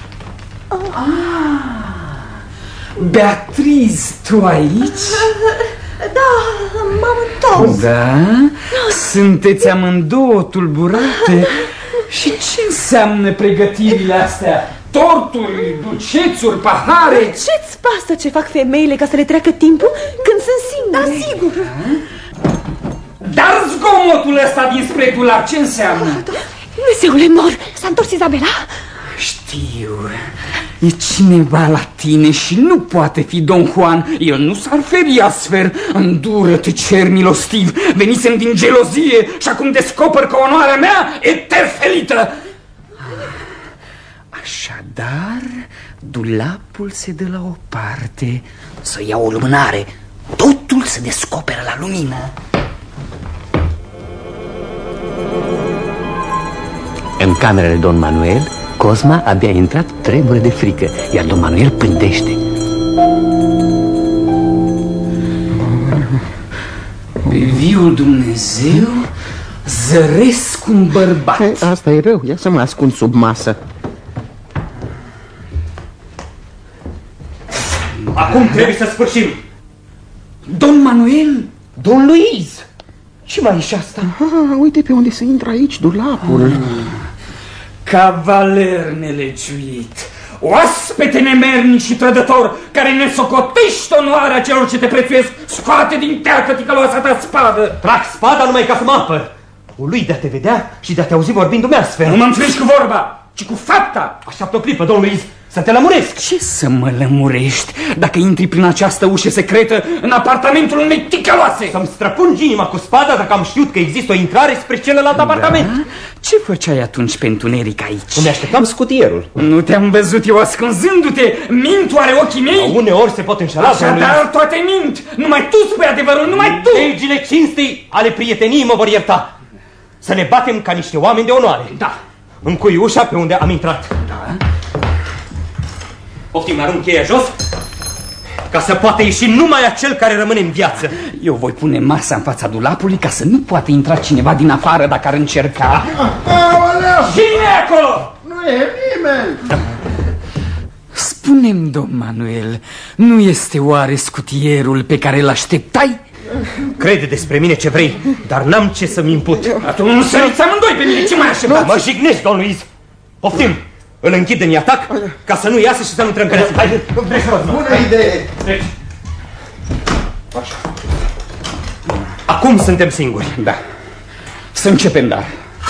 Speaker 6: Beatriz, tu aici?
Speaker 5: Da, m-am întors.
Speaker 6: Da? Sunteți amândouă tulburate. Și ce înseamnă pregătirile astea? Torturi, ducețuri, pahare?
Speaker 5: Ce-ți pasă ce fac femeile ca să le treacă timpul când sunt singure?
Speaker 10: Da, sigur.
Speaker 6: Dar zgomotul ăsta dinspre dulap, ce înseamnă?
Speaker 5: Dumnezeule, mor!
Speaker 10: S-a întors Izabela?
Speaker 6: Știu. E cineva la tine și nu poate fi Don Juan. El nu s-ar feri astfel. Îndură-te, cer milostiv. Venisem din gelozie și acum descoper că onoarea mea e terfelită. Așadar, dulapul se dă la o parte. Să iau o lumânare. Totul se descoperă la lumină.
Speaker 2: În camerele Don Manuel, Cosma abia intrat, tremură de frică, iar Don Manuel pândește.
Speaker 6: Pe viul Dumnezeu, zăresc un bărbat.
Speaker 4: Asta e rău, ia să mă ascund sub masă.
Speaker 3: Acum trebuie să sfârșim.
Speaker 6: Don Manuel?
Speaker 3: Don Luis! Ce mai e și asta?
Speaker 4: Uite pe unde se intră aici dulapul.
Speaker 6: Cavaler nelegiuit, oaspete nemernic și trădător, care ne socotești onoarea celor ce te prețuiesc, scoate din teacă ticăloasa ta spadă.
Speaker 3: Trag spada numai ca să mă apăr. O lui de a te vedea și de a te auzi vorbindu-mi astfel.
Speaker 6: Nu mă înțelegi cu vorba, ci cu fapta.
Speaker 3: Așteaptă o clipă, Don Luis, să te lămuresc.
Speaker 6: Ce să mă lămurești dacă intri prin această ușă secretă în apartamentul unei ticăloase?
Speaker 3: Să-mi străpungi inima cu spada dacă am știut că există o intrare spre celălalt apartament.
Speaker 6: Ce făceai atunci pe întuneric aici?
Speaker 3: Îmi așteptam scutierul.
Speaker 6: Nu te-am văzut eu ascunzându-te. Mint oare ochii mei?
Speaker 3: Uneori se pot înșela.
Speaker 6: Așadar toate mint. Numai tu spui adevărul, numai tu.
Speaker 3: Legile cinstei ale prieteniei mă vor ierta. Să ne batem ca niște oameni de onoare.
Speaker 6: Da.
Speaker 3: Încui ușa pe unde am intrat.
Speaker 6: Da.
Speaker 3: Poftim, arunc cheia jos, ca să poată ieși numai acel care rămâne în viață.
Speaker 6: Eu voi pune masa în fața dulapului ca să nu poată intra cineva din afară dacă ar încerca.
Speaker 3: Cine e acolo?
Speaker 4: Nu e nimeni.
Speaker 6: Spune-mi, domn Manuel, nu este oare scutierul pe care îl așteptai?
Speaker 3: Crede despre mine ce vrei, dar n-am ce să-mi imput.
Speaker 6: Atunci săriți amândoi pe mine, ce mai așteptați?
Speaker 3: Mă jignești, domn Luiz. Poftim, îl închid în atac ca să nu iasă și să nu trâncărească. Haide,
Speaker 4: bună idee.
Speaker 3: Treci. Așa. Acum suntem singuri.
Speaker 6: Da. Să începem, dar.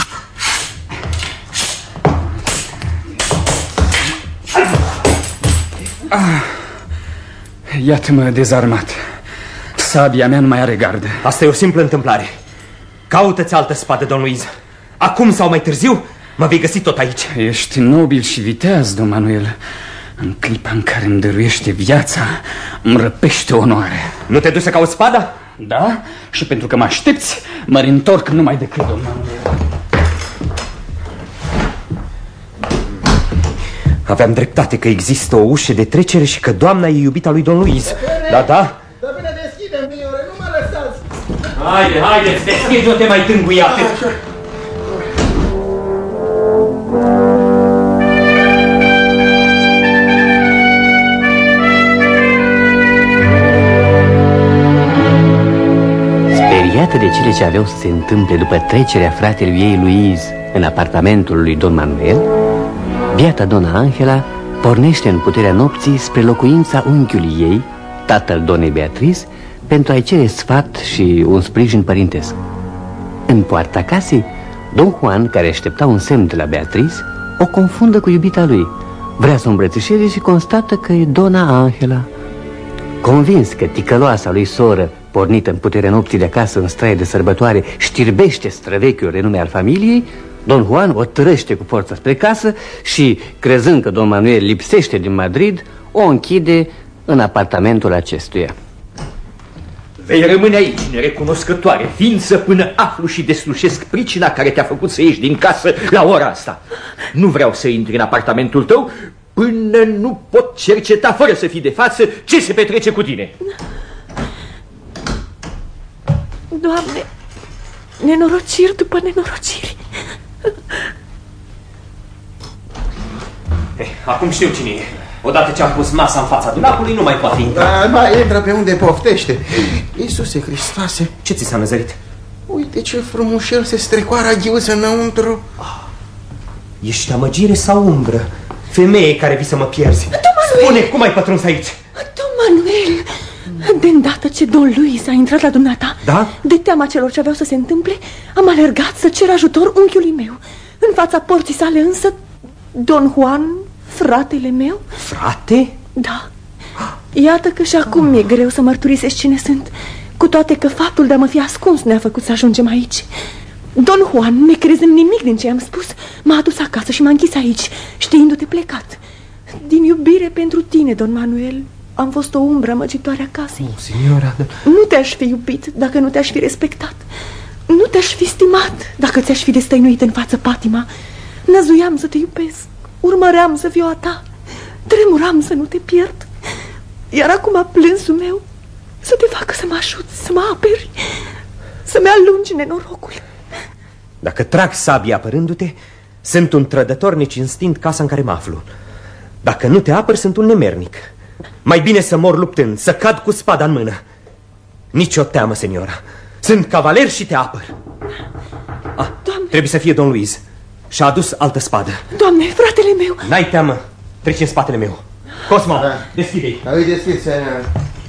Speaker 6: Iată-mă dezarmat. Sabia mea nu mai are gardă.
Speaker 3: Asta e o simplă întâmplare. Caută-ți altă spadă, domn Luiz. Acum sau mai târziu mă vei găsi tot aici.
Speaker 6: Ești nobil și viteaz, domn Manuel. În clipa în care îmi dăruiește viața, îmi răpește onoarea.
Speaker 3: Nu te duci să cauți spada?
Speaker 6: Da, și pentru că mă aștepți, mă reîntorc numai decât, domn Manuel.
Speaker 3: Aveam dreptate că există o ușă de trecere și că doamna e iubita lui domn Luiz. Da, da?
Speaker 4: Dar bine, deschide-mi, bine, nu mă lăsați.
Speaker 3: Haide, deschide, nu te mai tânguia atât.
Speaker 2: Speriată de cele ce aveau să se întâmple după trecerea fratelui ei Luiz în apartamentul lui don Manuel, biata dona Angela pornește în puterea nopții spre locuința unchiului ei, tatăl donei Beatriz, pentru a-i cere sfat și un sprijin părintesc. În poarta casei, don Juan, care aștepta un semn de la Beatriz, o confundă cu iubita lui. Vrea să o îmbrățișeze și constată că e dona Angela. Convins că ticăloasa lui soră, pornită în puterea nopții de acasă în straie de sărbătoare, știrbește străvechiul renume al familiei, don Juan o târăște cu forța spre casă și, crezând că don Manuel lipsește din Madrid, o închide în apartamentul acestuia.
Speaker 8: Vei rămâne aici, nerecunoscătoare, ființă, până aflu și deslușesc pricina care te-a făcut să ieși din casă la ora asta. Nu vreau să intri în apartamentul tău până nu pot cerceta, fără să fii de față, ce se petrece cu tine.
Speaker 5: Doamne, nenorociri după nenorociri.
Speaker 3: Acum știu cine e. Odată ce am pus masa în fața dulapului, nu mai poate intra.
Speaker 4: Ba, intră pe unde poftește. Iisuse Hristoase,
Speaker 3: ce ți s-a năzărit?
Speaker 4: Uite ce frumușel se strecoară aghiuță înăuntru.
Speaker 3: Ești amăgire sau umbră? Femeie care vii să mă pierzi. Spune, cum ai pătruns aici?
Speaker 5: Don Manuel, de îndată ce don Luis a intrat la dumneata,
Speaker 3: da?
Speaker 5: De teama celor ce aveau să se întâmple, am alergat să cer ajutor unchiului meu. În fața porții sale însă, don Juan, fratele meu.
Speaker 3: Frate?
Speaker 5: Da. Iată că și acum mi-e greu să mărturisesc cine sunt, cu toate că faptul de a mă fi ascuns ne-a făcut să ajungem aici. Don Juan, necrezând nimic din ce am spus, m-a adus acasă și m-a închis aici, știindu-te plecat. Din iubire pentru tine, don Manuel, am fost o umbră amăgitoare a casei.
Speaker 3: Signora...
Speaker 5: Nu te-aș fi iubit dacă nu te-aș fi respectat. Nu te-aș fi stimat dacă ți-aș fi destăinuit în față patima. Năzuiam să te iubesc, urmăream să fiu a ta, tremuram să nu te pierd. Iar acum plânsul meu să te facă să mă ajuți, să mă aperi, să-mi alungi nenorocul.
Speaker 3: Dacă trag sabia apărându-te, sunt un trădător necinstind casa în care mă aflu. Dacă nu te apăr, sunt un nemernic. Mai bine să mor luptând, să cad cu spada în mână. Nici o teamă, seniora. Sunt cavaler și te apăr. Trebuie să fie don Luis. Și-a adus altă spadă.
Speaker 5: Doamne, fratele meu!
Speaker 3: N-ai teamă, treci în spatele meu. Cosmo, deschide-i.
Speaker 4: Îi deschid, senior.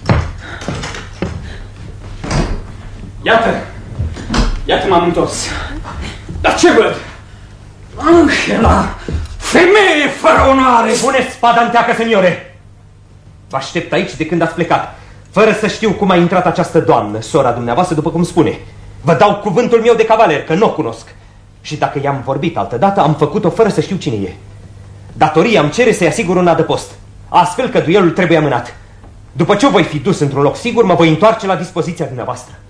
Speaker 6: Iată m-am întors. Dar ce văd? Angela, femeie fără onoare!
Speaker 3: Pune spada în teacă, seniore! Vă aștept aici de când ați plecat, fără să știu cum a intrat această doamnă, sora dumneavoastră, după cum spune. Vă dau cuvântul meu de cavaler, că nu o cunosc. Și dacă i-am vorbit altădată, am făcut-o fără să știu cine e. Datoria îmi cere să-i asigur un adăpost. Astfel că duelul trebuie amânat. După ce o voi fi dus într-un loc sigur, mă voi întoarce la dispoziția dumneavoastră.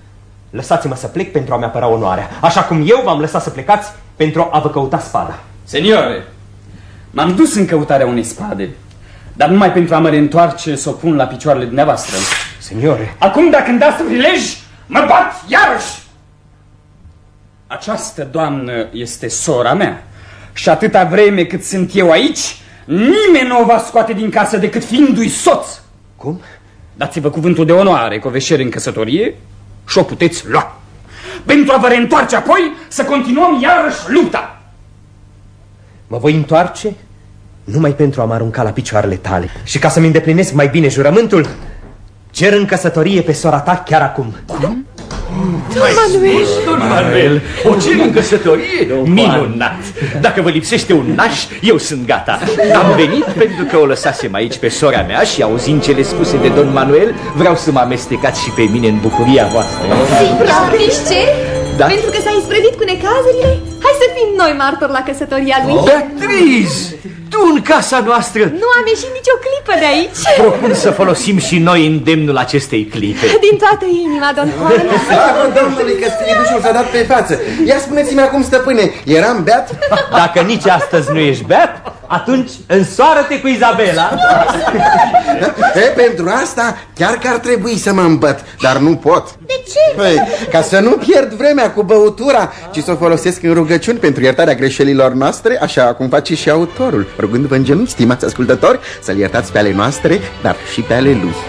Speaker 3: Lăsați-mă să plec pentru a-mi apăra onoarea, așa cum eu v-am lăsat să plecați pentru a vă căuta spada.
Speaker 6: Seniore, m-am dus în căutarea unei spade, dar numai pentru a mă reîntoarce să o pun la picioarele dumneavoastră.
Speaker 3: Seniore.
Speaker 6: Acum, dacă îmi dați prilej, mă bat iarăși! Această doamnă este sora mea și atâta vreme cât sunt eu aici, nimeni nu o va scoate din casă decât fiindu-i soț.
Speaker 3: Cum?
Speaker 6: Dați-vă cuvântul de onoare cu o veșere în căsătorie și o puteți lua. Pentru a vă reîntoarce apoi să continuăm iarăși lupta.
Speaker 3: Mă voi întoarce numai pentru a mă arunca la picioarele tale și ca să-mi îndeplinesc mai bine jurământul, cer în căsătorie pe sora ta chiar acum.
Speaker 5: Don Manuel!
Speaker 8: Don Manuel, o cer în căsătorie? Minunat! Dacă vă lipsește un naș, eu sunt gata. Am venit pentru că o lăsasem aici pe sora mea și auzind cele spuse de Don Manuel, vreau să mă amestecați și pe mine în bucuria voastră.
Speaker 10: Știți ce? Da? Pentru că s-a isprăvit cu necazurile, hai să fim noi martori la căsătoria lui.
Speaker 8: Beatriz! Tu în casa noastră!
Speaker 10: Nu am ieșit nicio clipă de aici.
Speaker 8: Propun să folosim și noi îndemnul acestei clipe.
Speaker 10: Din toată inima, Don Juan.
Speaker 4: Slavă Domnului că strigușul s-a dat pe față. Ia spuneți-mi acum, stăpâne, eram beat?
Speaker 3: Dacă nici astăzi nu ești beat, atunci însoară-te cu Izabela.
Speaker 4: Pentru asta chiar că ar trebui să mă îmbăt, dar nu pot.
Speaker 9: De ce?
Speaker 4: Păi, ca să nu pierd vremea cu băutura, ci să o folosesc în rugăciuni pentru iertarea greșelilor noastre, așa cum face și autorul, rugându-vă în genunchi, stimați ascultători, să-l iertați pe ale noastre, dar și pe ale lui.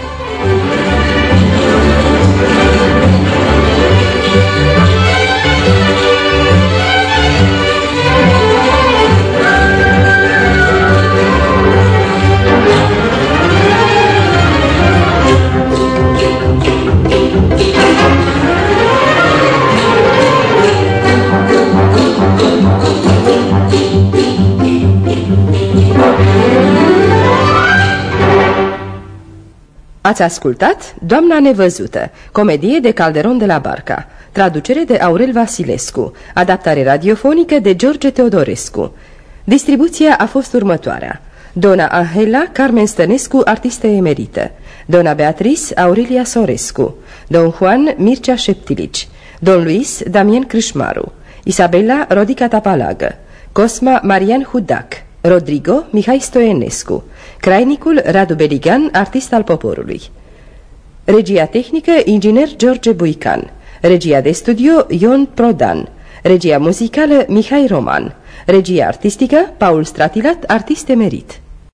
Speaker 11: Ați ascultat Doamna Nevăzută, comedie de Calderon de la Barca, traducere de Aurel Vasilescu, adaptare radiofonică de George Teodorescu. Distribuția a fost următoarea: Dona Angela Carmen Stănescu, artistă emerită; Dona Beatriz Aurelia Sorescu; Don Juan Mircea Șeptilici; Don Luis Damien Crâșmaru; Isabela Rodica Tapalagă; Cosma Marian Hudac; Rodrigo Mihai Stoienescu; Crainicul Radu Beligan, artist al poporului. Regia tehnică inginer George Buican. Regia de studio Ion Prodan. Regia muzicală Mihai Roman. Regia artistică Paul Stratilat, artist emerit.